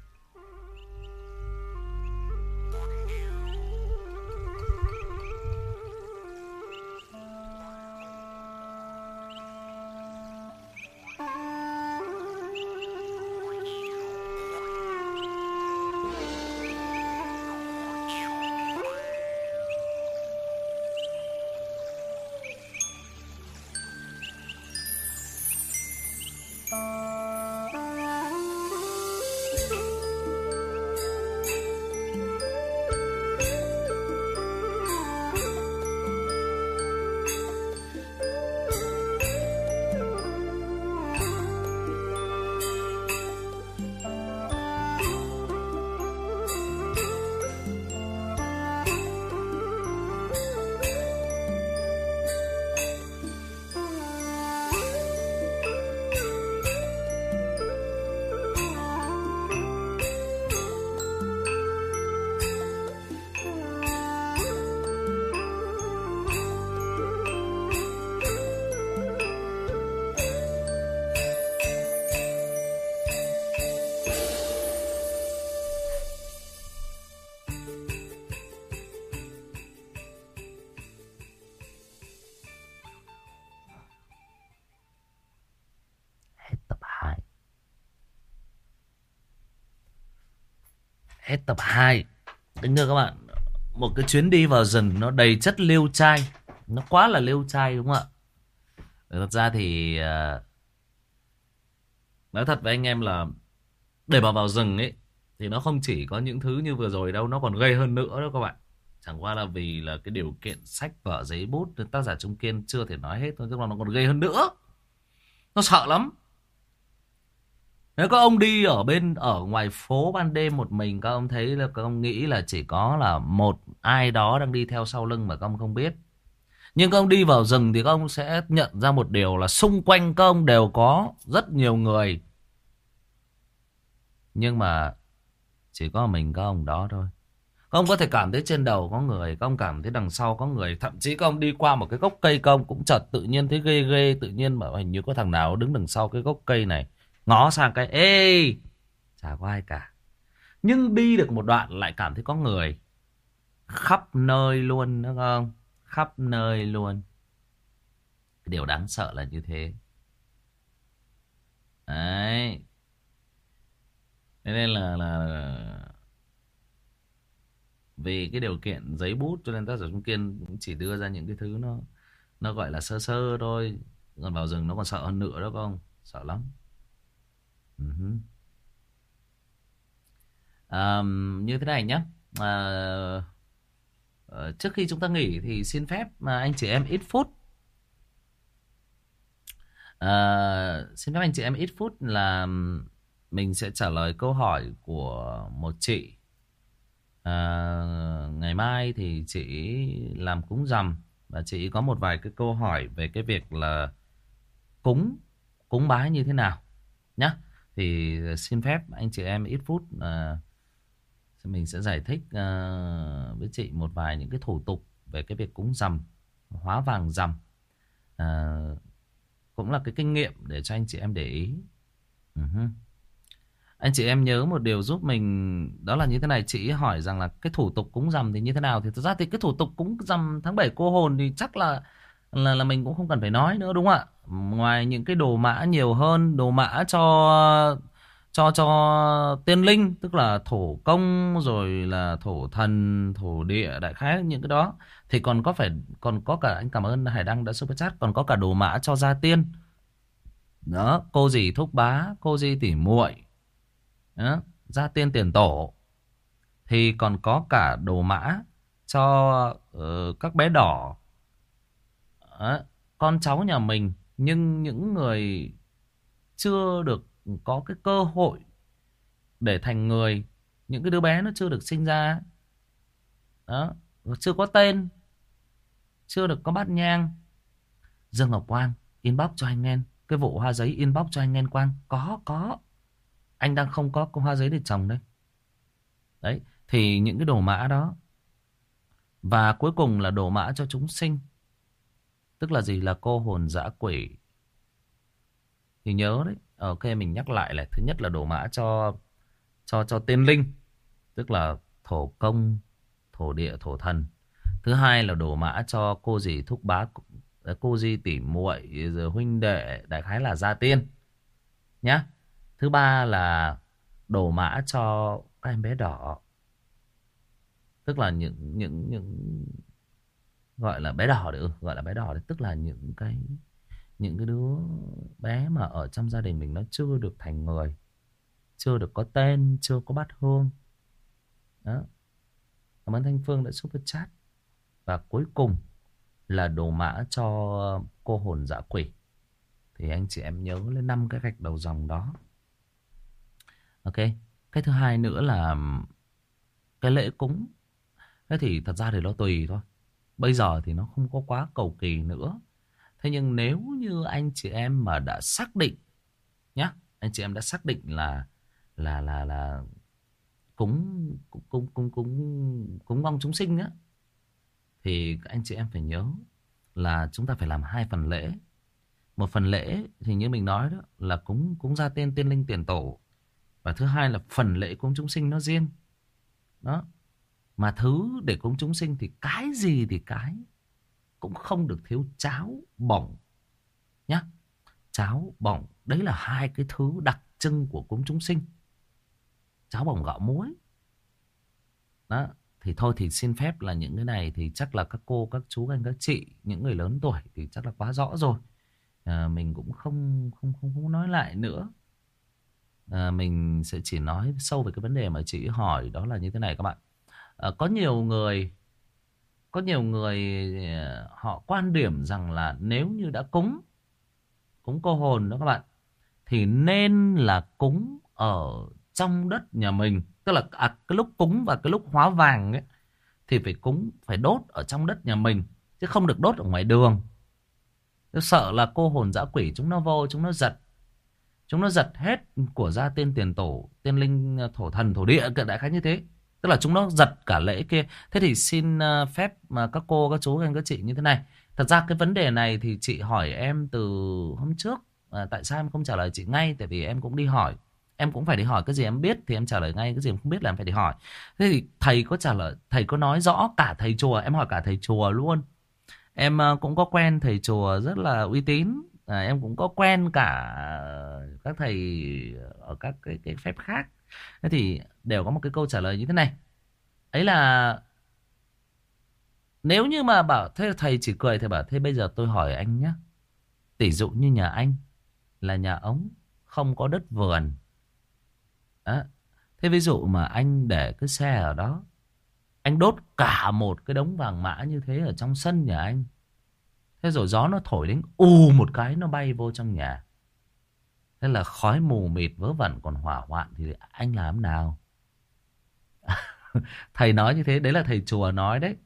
Hết tập hai. Tính thưa các bạn, một cái chuyến đi vào rừng nó đầy chất liêu trai. Nó quá là liêu trai đúng không ạ? Thật ra thì uh, nói thật với anh em là để mà vào rừng ấy thì nó không chỉ có những thứ như vừa rồi đâu, nó còn gây hơn nữa đó các bạn. Chẳng qua là vì là cái điều kiện sách vở giấy bút tác giả Trung Kiên chưa thể nói hết thôi, chứ nó còn gây hơn nữa. Nó sợ lắm. Nếu các ông đi ở bên ở ngoài phố ban đêm một mình, các ông thấy là các ông nghĩ là chỉ có là một ai đó đang đi theo sau lưng mà các ông không biết. Nhưng các ông đi vào rừng thì các ông sẽ nhận ra một điều là xung quanh các ông đều có rất nhiều người. Nhưng mà chỉ có mình các ông đó thôi. Các ông có thể cảm thấy trên đầu có người, các ông cảm thấy đằng sau có người. Thậm chí các ông đi qua một cái gốc cây, các ông cũng chợt tự nhiên thấy ghê ghê. Tự nhiên mà hình như có thằng nào đứng đằng sau cái gốc cây này. Ngó sang cái, ê, chả có ai cả. Nhưng đi được một đoạn lại cảm thấy có người. Khắp nơi luôn, đúng không? Khắp nơi luôn. Cái điều đáng sợ là như thế. Đấy. Thế nên là, là vì cái điều kiện giấy bút cho nên tác giả Trung Kiên cũng chỉ đưa ra những cái thứ nó nó gọi là sơ sơ thôi. Còn vào rừng nó còn sợ hơn nữa đó không? Sợ lắm. Uh-huh. À, như thế này nhé. À, trước khi chúng ta nghỉ thì xin phép mà anh chị em ít phút. À, xin phép anh chị em ít phút là mình sẽ trả lời câu hỏi của một chị. À, ngày mai thì chị làm cúng rằm và chị có một vài cái câu hỏi về cái việc là cúng cúng bái như thế nào nhá. Thì xin phép anh chị em ít phút, à, mình sẽ giải thích à, với chị một vài những cái thủ tục về cái việc cúng rằm, hóa vàng rằm. À, cũng là cái kinh nghiệm để cho anh chị em để ý. Uh-huh. Anh chị em nhớ một điều giúp mình, đó là như thế này. Chị hỏi rằng là cái thủ tục cúng rằm thì như thế nào. Thì thực ra thì cái thủ tục cúng rằm tháng bảy cô hồn thì chắc là là, là mình cũng không cần phải nói nữa đúng không ạ. ngoài những cái đồ mã nhiều hơn, đồ mã cho cho cho tiên linh, tức là thổ công rồi là thổ thần, thổ địa, đại khái những cái đó, thì còn có phải còn có cả, anh cảm ơn Hải Đăng đã super chat, còn có cả đồ mã cho gia tiên. Đó, cô dì thúc bá, cô dì tỉ muội, đó, gia tiên tiền tổ, thì còn có cả đồ mã cho uh, các bé đỏ. Đó, con cháu nhà mình, nhưng những người chưa được có cái cơ hội để thành người, những cái đứa bé nó chưa được sinh ra, đó, chưa có tên, chưa được có bát nhang. Dương Ngọc Quang inbox cho anh em cái vụ hoa giấy, inbox cho anh em Quang. Có, có. Anh đang không có con hoa giấy để trồng đây. Đấy, thì những cái đồ mã đó. Và cuối cùng là đồ mã cho chúng sinh. Tức là gì? Là cô hồn dã quỷ. Thì nhớ đấy. Ok, mình nhắc lại là thứ nhất là đồ mã cho cho cho tiên linh, tức là thổ công, thổ địa, thổ thần. Thứ hai là đồ mã cho cô dì thúc bá, cô dì tỉ muội, rồi huynh đệ, đại khái là gia tiên nhá. Thứ ba là đồ mã cho các em bé đỏ, tức là những những những gọi là bé đỏ đấy, ừ, gọi là bé đỏ đấy, tức là những cái những cái đứa bé mà ở trong gia đình mình nó chưa được thành người, chưa được có tên, chưa có bát hương. Đó. Cảm ơn Thanh Phương đã super chat. Và cuối cùng là đồ mã cho cô hồn dã quỷ. Thì anh chị em nhớ lên năm cái gạch đầu dòng đó. Ok. Cái thứ hai nữa là cái lễ cúng. Thế thì thật ra thì nó tùy thôi. Bây giờ thì nó không có quá cầu kỳ nữa. Thế nhưng nếu như anh chị em mà đã xác định nhá, anh chị em đã xác định là là là là cúng cúng cúng cúng cúng cúng mong chúng sinh á, thì anh chị em phải nhớ là chúng ta phải làm hai phần lễ. Một phần lễ thì như mình nói đó là cúng cúng gia tiên, tiên linh, tiền tổ, và thứ hai là phần lễ cúng chúng sinh nó riêng. Đó. Mà thứ để cúng chúng sinh thì cái gì thì cái cũng không được thiếu cháo bỏng nhá. Cháo bỏng đấy là hai cái thứ đặc trưng của cúng chúng sinh. Cháo bỏng gạo muối. Đó. Thì thôi thì xin phép là những cái này thì chắc là các cô, các chú, anh, các chị, những người lớn tuổi thì chắc là quá rõ rồi. À, mình cũng không không không không nói lại nữa. À, mình sẽ chỉ nói sâu về cái vấn đề mà chị hỏi, đó là như thế này các bạn. À, có nhiều người có nhiều người họ quan điểm rằng là nếu như đã cúng cúng cô hồn đó các bạn, thì nên là cúng ở trong đất nhà mình. Tức là à, cái lúc cúng và cái lúc hóa vàng ấy, thì phải cúng, phải đốt ở trong đất nhà mình, chứ không được đốt ở ngoài đường. Tôi sợ là cô hồn dã quỷ chúng nó vô, chúng nó giật. Chúng nó giật hết của gia tiên, tiền tổ, tiên linh, thổ thần, thổ địa, đại khái như thế. Tức là chúng nó giật cả lễ kia. Thế thì xin phép mà các cô, các chú, các anh, các chị như thế này. Thật ra cái vấn đề này thì chị hỏi em từ hôm trước. À, tại sao em không trả lời chị ngay? Tại vì em cũng đi hỏi. Em cũng phải đi hỏi, cái gì em biết thì em trả lời ngay, cái gì em không biết là em phải đi hỏi. Thế thì thầy có trả lời, thầy có nói rõ cả thầy chùa, em hỏi cả thầy chùa luôn. Em cũng có quen thầy chùa rất là uy tín. À, em cũng có quen cả các thầy ở các cái, cái phép khác. Thế thì đều có một cái câu trả lời như thế này. Ấy là nếu như mà bảo thế, thầy chỉ cười, thầy bảo thế bây giờ tôi hỏi anh nhé. Tỷ dụ như nhà anh là nhà ống, không có đất vườn. Đó. Thế ví dụ mà anh để cái xe ở đó, anh đốt cả một cái đống vàng mã như thế ở trong sân nhà anh. Thế rồi gió nó thổi đến ù một cái nó bay vô trong nhà. Thế là khói mù mịt vớ vẩn, còn hỏa hoạn thì anh làm nào? Thầy nói như thế, đấy là thầy chùa nói đấy.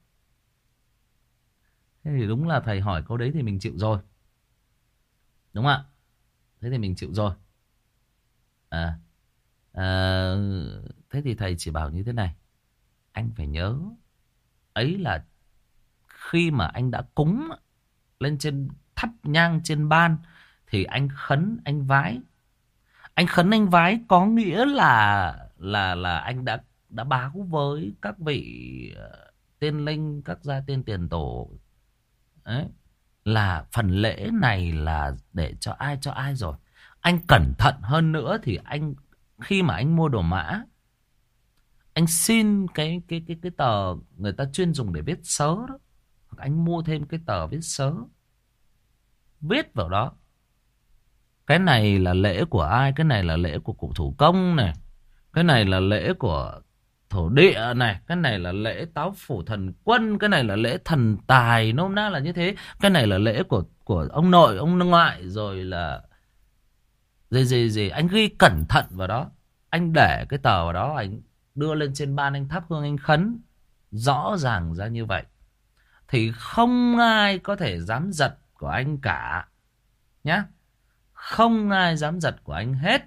Thế thì đúng là thầy hỏi câu đấy thì mình chịu rồi. Đúng không ạ? Thế thì mình chịu rồi. À, à, thế thì thầy chỉ bảo như thế này. Anh phải nhớ, ấy là khi mà anh đã cúng lên trên, thắp nhang trên ban, thì anh khấn, anh vái. Anh khấn, anh vái có nghĩa là là là anh đã đã báo với các vị tiên linh, các gia tiên tiền tổ đấy, là phần lễ này là để cho ai cho ai rồi. Anh cẩn thận hơn nữa thì anh khi mà anh mua đồ mã, anh xin cái cái cái cái tờ người ta chuyên dùng để viết sớ đó, hoặc anh mua thêm cái tờ viết sớ, viết vào đó cái này là lễ của ai, cái này là lễ của cụ thủ công này, cái này là lễ của thổ địa này, cái này là lễ táo phủ thần quân, cái này là lễ thần tài, nôm na là như thế. Cái này là lễ của của ông nội, ông ngoại, rồi là gì gì gì. Anh ghi cẩn thận vào đó, anh để cái tờ vào đó, anh đưa lên trên ban, anh thắp hương anh khấn rõ ràng ra như vậy thì không ai có thể dám giật của anh cả nhá. Không ai dám giật của anh hết.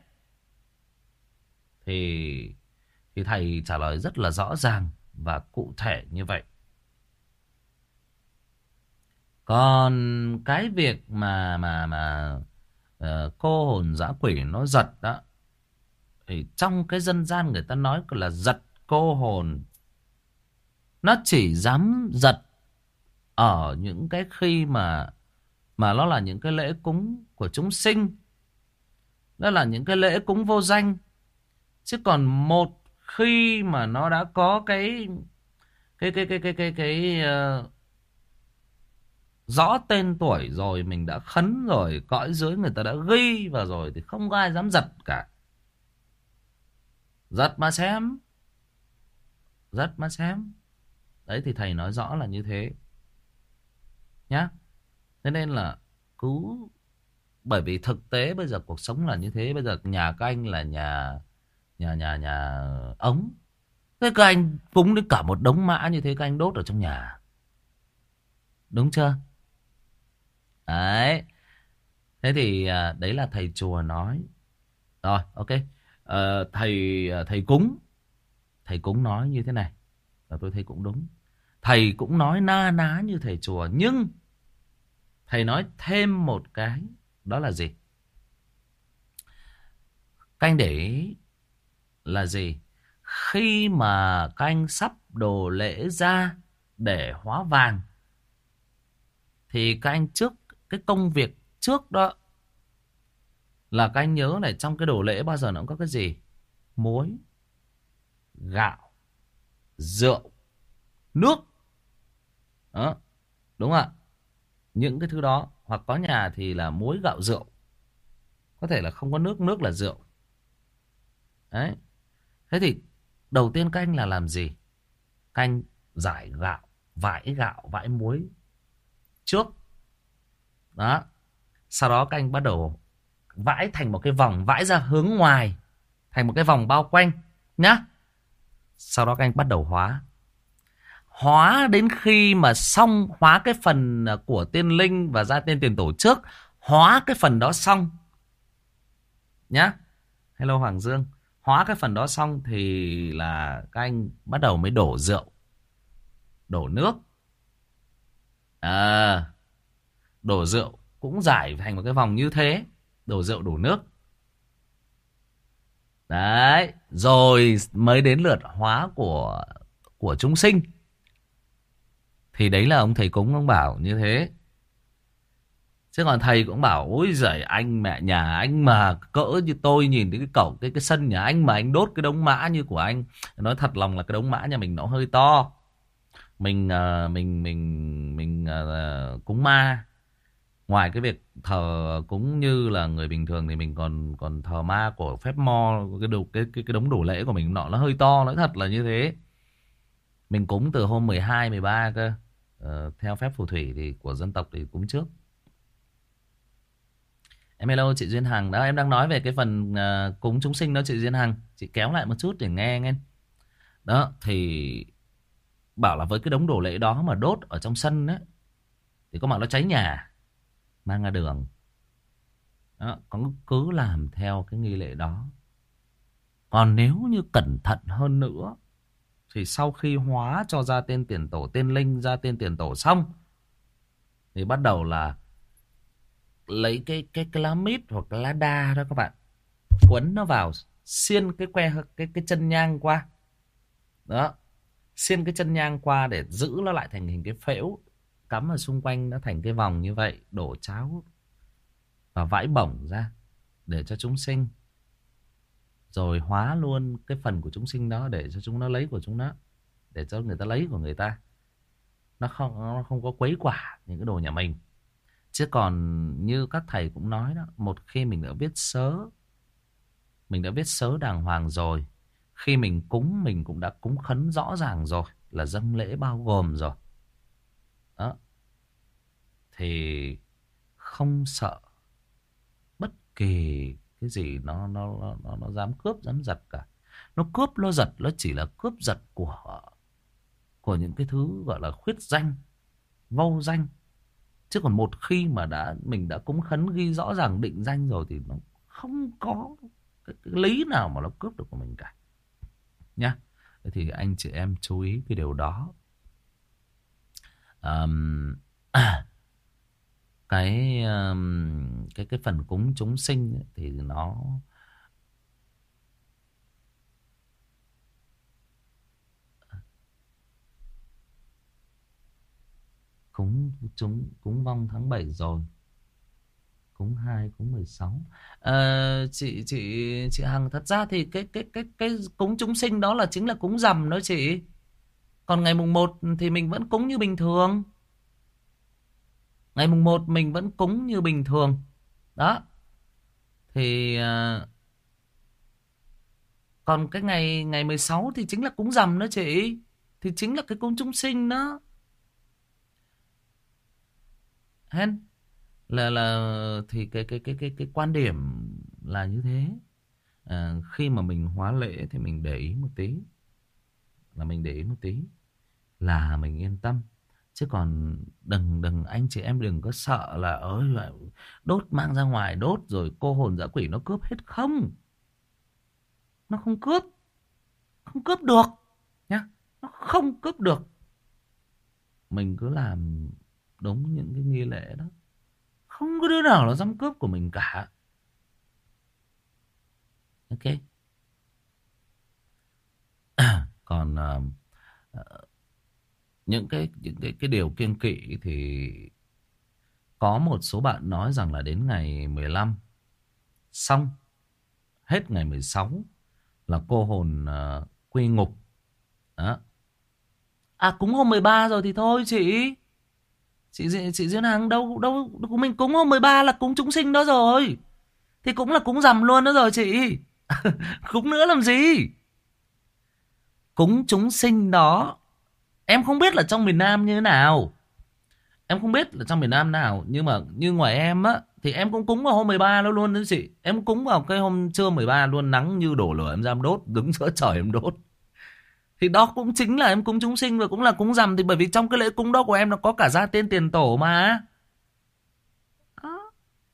Thì thì thầy trả lời rất là rõ ràng và cụ thể như vậy. Còn cái việc mà mà mà uh, cô hồn dã quỷ nó giật đó, thì trong cái dân gian người ta nói là giật cô hồn, nó chỉ dám giật ở những cái khi mà mà nó là những cái lễ cúng của chúng sinh, đó là những cái lễ cúng vô danh. Chứ còn một khi mà nó đã có cái cái cái cái cái cái cái uh, rõ tên tuổi rồi, mình đã khấn rồi, cõi dưới người ta đã ghi vào rồi thì không có ai dám giật cả. Giật mà xem, giật mà xem. Đấy thì thầy nói rõ là như thế nhá. Thế nên là cứ, bởi vì thực tế bây giờ cuộc sống là như thế. Bây giờ nhà các anh là nhà nhà nhà nhà ống, thế các anh cúng đến cả một đống mã như thế, các anh đốt ở trong nhà, đúng chưa? Đấy. Thế thì à, đấy là thầy chùa nói. Rồi, ok. à, Thầy thầy cúng Thầy cúng nói như thế này, và tôi thấy cũng đúng. Thầy cũng nói na ná như thầy chùa, nhưng thầy nói thêm một cái, đó là gì? Các anh để ý là gì? Khi mà các anh sắp đồ lễ ra để hóa vàng, thì các anh trước cái công việc trước đó là các anh nhớ này, trong cái đồ lễ bao giờ nó cũng có cái gì? Muối, gạo, rượu, nước. Đó, đúng không ạ? Những cái thứ đó, hoặc có nhà thì là muối, gạo, rượu. Có thể là không có nước, nước là rượu. Đấy. Thế thì đầu tiên các anh là làm gì? Các anh rải gạo, vãi gạo, vãi muối trước. Đó. Sau đó các anh bắt đầu vãi thành một cái vòng, vãi ra hướng ngoài thành một cái vòng bao quanh nhá. Sau đó các anh bắt đầu hóa. Hóa đến khi mà xong, hóa cái phần của tiên linh và ra tên tiền tổ trước, hóa cái phần đó xong nhá. Hello Hoàng Dương. Hóa cái phần đó xong thì là các anh bắt đầu mới đổ rượu, đổ nước. À, đổ rượu cũng giải thành một cái vòng như thế. Đổ rượu, đổ nước. Đấy. Rồi mới đến lượt hóa của của chúng sinh. Thì đấy là ông thầy cúng ông bảo như thế. Chứ còn thầy cũng bảo ôi giời, anh mẹ nhà anh mà cỡ như tôi nhìn thấy cái cổng cái cái sân nhà anh mà anh đốt cái đống mã như của anh. Nói thật lòng là cái đống mã nhà mình nó hơi to. Mình uh, mình mình mình uh, cúng ma. Ngoài cái việc thờ cúng như là người bình thường thì mình còn còn thờ ma của phép mo, cái đồ cái cái cái đống đồ lễ của mình nọ nó hơi to, nói thật là như thế. Mình cúng từ hôm mười hai mười ba cơ. Uh, theo phép phù thủy thì của dân tộc thì cúng trước. Em hello chị Duyên Hằng. Đó, em đang nói về cái phần uh, cúng chúng sinh đó chị Duyên Hằng. Chị kéo lại một chút để nghe nghe. Đó, thì bảo là với cái đống đồ lễ đó mà đốt ở trong sân ấy, thì có mà nó cháy nhà, mang ra đường. Đó, con cứ làm theo cái nghi lễ đó. Còn nếu như cẩn thận hơn nữa, thì sau khi hóa cho ra tên tiền tổ, tên linh, ra tên tiền tổ xong, thì bắt đầu là lấy cái cái, cái lá mít hoặc cái lá đa đó các bạn, quấn nó vào, xiên cái que cái cái chân nhang qua. Đó, xiên cái chân nhang qua để giữ nó lại thành hình cái phễu. cắm ở xung quanh nó thành cái vòng như vậy, đổ cháo và vãi bổng ra để cho chúng sinh, rồi hóa luôn cái phần của chúng sinh đó để cho chúng nó lấy của chúng nó, để cho người ta lấy của người ta. Nó không nó không có quấy quả những cái đồ nhà mình. Chứ còn như các thầy cũng nói đó, một khi mình đã viết sớ, mình đã viết sớ đàng hoàng rồi, khi mình cúng mình cũng đã cúng khấn rõ ràng rồi, là dâng lễ bao gồm rồi đó, thì không sợ bất kỳ cái gì nó nó nó nó dám cướp dám giật cả. Nó cướp nó giật nó chỉ là cướp giật của của những cái thứ gọi là khuyết danh, vô danh. Chứ còn một khi mà đã mình đã cúng khấn ghi rõ ràng định danh rồi thì nó không có cái, cái lý nào mà nó cướp được của mình cả nhá. Thế thì anh chị em chú ý cái điều đó. um, cái um, cái cái phần cúng chúng sinh ấy, thì nó cúng chúng cúng vong tháng bảy rồi, cúng hai cúng mười sáu. Ờ, chị chị chị Hằng, thật ra thì cái cái cái cái cúng chúng sinh đó là chính là cúng rằm đó chị. Còn ngày mùng một thì mình vẫn cúng như bình thường. Ngày mùng một mình vẫn cúng như bình thường. Đó. Thì uh, còn cái ngày ngày mười sáu thì chính là cúng rằm đó chị. Thì chính là cái cúng chúng sinh đó. Hen là là thì cái cái cái cái cái quan điểm là như thế. À, khi mà mình hóa lễ thì mình để ý một tí, là mình để ý một tí là mình yên tâm. Chứ còn đừng đừng anh chị em đừng có sợ là ơi đốt mang ra ngoài đốt rồi cô hồn dã quỷ nó cướp hết. Không, nó không cướp, không cướp được nhá, nó không cướp được. Mình cứ làm đúng những cái nghi lễ đó, không có đứa nào nó dám cướp của mình cả. Ok. Còn uh, những cái những cái cái điều kiêng kỵ thì có một số bạn nói rằng là đến ngày mười lăm xong, hết ngày mười sáu là cô hồn uh, quy ngục. Đó. À cúng hôm mười ba rồi thì thôi chị. Chị chị Duyên Hằng đâu đâu mình cúng hôm mười ba là cúng chúng sinh đó rồi. Thì cũng là cúng rằm luôn đó rồi chị. Cúng nữa làm gì? Cúng chúng sinh đó. Em không biết là trong miền Nam như thế nào. Em không biết là trong miền Nam nào. Nhưng mà như ngoài em á, thì em cũng cúng vào hôm mười ba luôn luôn đó chị. Em cúng vào cái hôm trưa mười ba luôn. Nắng như đổ lửa em ra em đốt. Đứng giữa trời em đốt. Thì đó cũng chính là em cúng chúng sinh và cũng là cúng rằm. Thì bởi vì trong cái lễ cúng đó của em nó có cả gia tiên tiền tổ mà. Đó.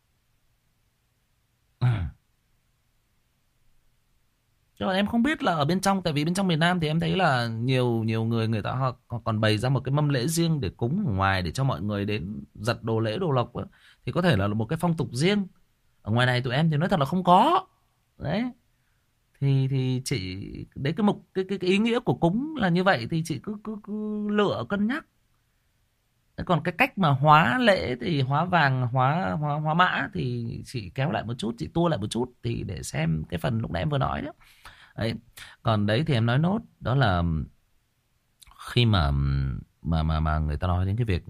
Chứ còn em không biết là ở bên trong. Tại vì bên trong miền Nam thì em thấy là nhiều nhiều người người ta họ còn bày ra một cái mâm lễ riêng để cúng ở ngoài, để cho mọi người đến giật đồ lễ đồ lộc. Thì có thể là một cái phong tục riêng. Ở ngoài này tụi em thì nói thật là không có. Đấy. Thì thì chị đấy, cái mục cái, cái cái ý nghĩa của cúng là như vậy, thì chị cứ cứ cứ lựa cân nhắc. Còn cái cách mà hóa lễ thì hóa vàng, hóa hóa hóa mã thì chị kéo lại một chút, chị tua lại một chút thì để xem cái phần lúc nãy em vừa nói đó. Đấy. Còn đấy thì em nói nốt đó là khi mà mà mà mà người ta nói đến cái việc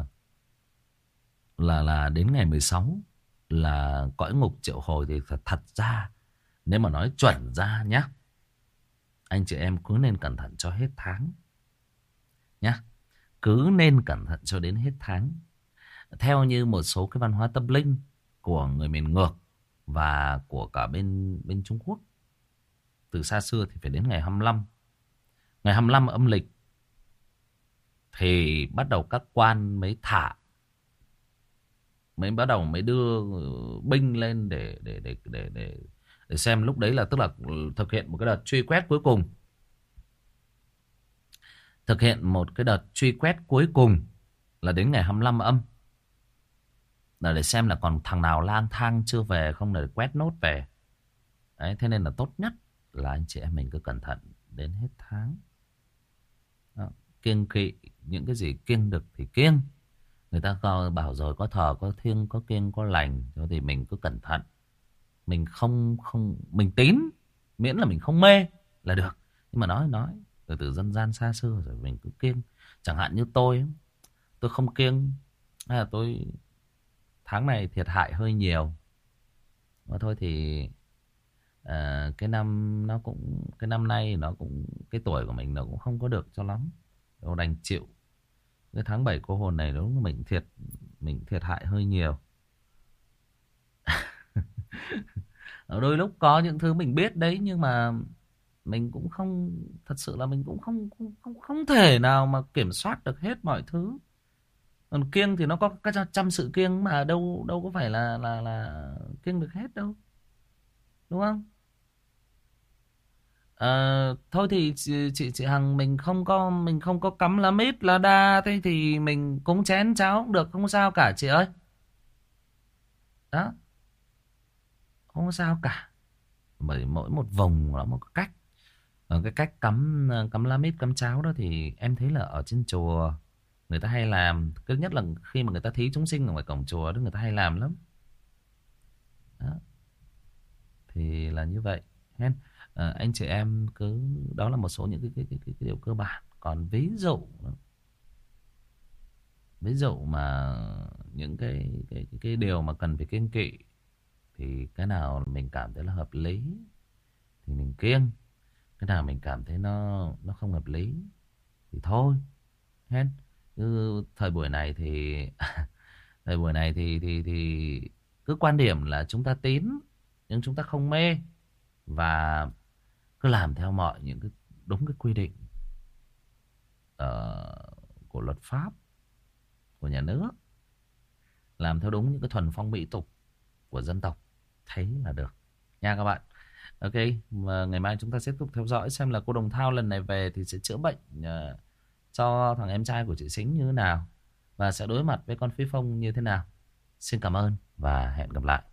là là đến ngày mười sáu là cõi ngục triệu hồi, thì thật, thật ra nếu mà nói chuẩn ra nhá, anh chị em cứ nên cẩn thận cho hết tháng nhá. Cứ nên cẩn thận cho đến hết tháng. Theo như một số cái văn hóa tâm linh của người miền ngược và của cả bên bên Trung Quốc, từ xa xưa thì phải đến ngày hai mươi lăm. Ngày hai mươi lăm âm lịch thì bắt đầu các quan mới thả, mới bắt đầu mới đưa binh lên để để để để để, để xem. Lúc đấy là tức là thực hiện một cái đợt truy quét cuối cùng. Thực hiện một cái đợt truy quét cuối cùng là đến ngày hai mươi lăm âm. Là để xem là còn thằng nào lang thang chưa về không, để quét nốt về. Đấy, thế nên là tốt nhất là anh chị em mình cứ cẩn thận đến hết tháng. Đó. Kiêng kỵ những cái gì kiêng được thì kiêng. Người ta có bảo rồi, có thờ có thiêng có kiêng có lành, cho thì mình cứ cẩn thận. Mình không không mình tín, miễn là mình không mê là được. Nhưng mà nói nói từ từ dân gian xa xưa rồi mình cứ kiêng. Chẳng hạn như tôi, tôi không kiêng, hay là tôi tháng này thiệt hại hơi nhiều. Mà thôi thì à, cái năm nó cũng cái năm nay nó cũng cái tuổi của mình nó cũng không có được cho lắm. Đâu đành chịu. Cái tháng bảy cô hồn này đúng là mình thiệt mình thiệt hại hơi nhiều. Ở đôi lúc có những thứ mình biết đấy, nhưng mà mình cũng không, thật sự là mình cũng không không không, không thể nào mà kiểm soát được hết mọi thứ. Còn kiêng thì nó có các trăm sự kiêng mà đâu đâu có phải là là là kiêng được hết đâu, đúng không? Ờ, thôi thì chị, chị chị Hằng, mình không có mình không có cắm lá mít lá đa, thế thì mình cúng chén cháo cũng được, không sao cả chị ơi. Đó, không sao cả. Bởi mỗi một vùng nó một cách. Còn cái cách cắm cắm lá mít cắm cháo đó thì em thấy là ở trên chùa người ta hay làm. Cứ nhất là khi mà người ta thí chúng sinh ở ngoài cổng chùa đó, người ta hay làm lắm. Đó, thì là như vậy. Hen, ờ, anh chị em cứ, đó là một số những cái cái cái, cái, cái điều cơ bản. Còn ví dụ ví dụ mà những cái cái cái, cái điều mà cần phải kiêng kỵ, thì cái nào mình cảm thấy là hợp lý thì mình kiêng, cái nào mình cảm thấy nó nó không hợp lý thì thôi. Hết. Cứ thời buổi này thì thời buổi này thì thì thì cứ quan điểm là chúng ta tín nhưng chúng ta không mê, và cứ làm theo mọi những cái đúng cái quy định ờ, của luật pháp của nhà nước, làm theo đúng những cái thuần phong mỹ tục của dân tộc, thế là được nha các bạn. Ok, mà ngày mai chúng ta sẽ tiếp tục theo dõi xem là cô Đồng Thao lần này về thì sẽ chữa bệnh ờ, cho thằng em trai của chị Sính như thế nào, và sẽ đối mặt với con Phi Phong như thế nào. Xin cảm ơn và hẹn gặp lại.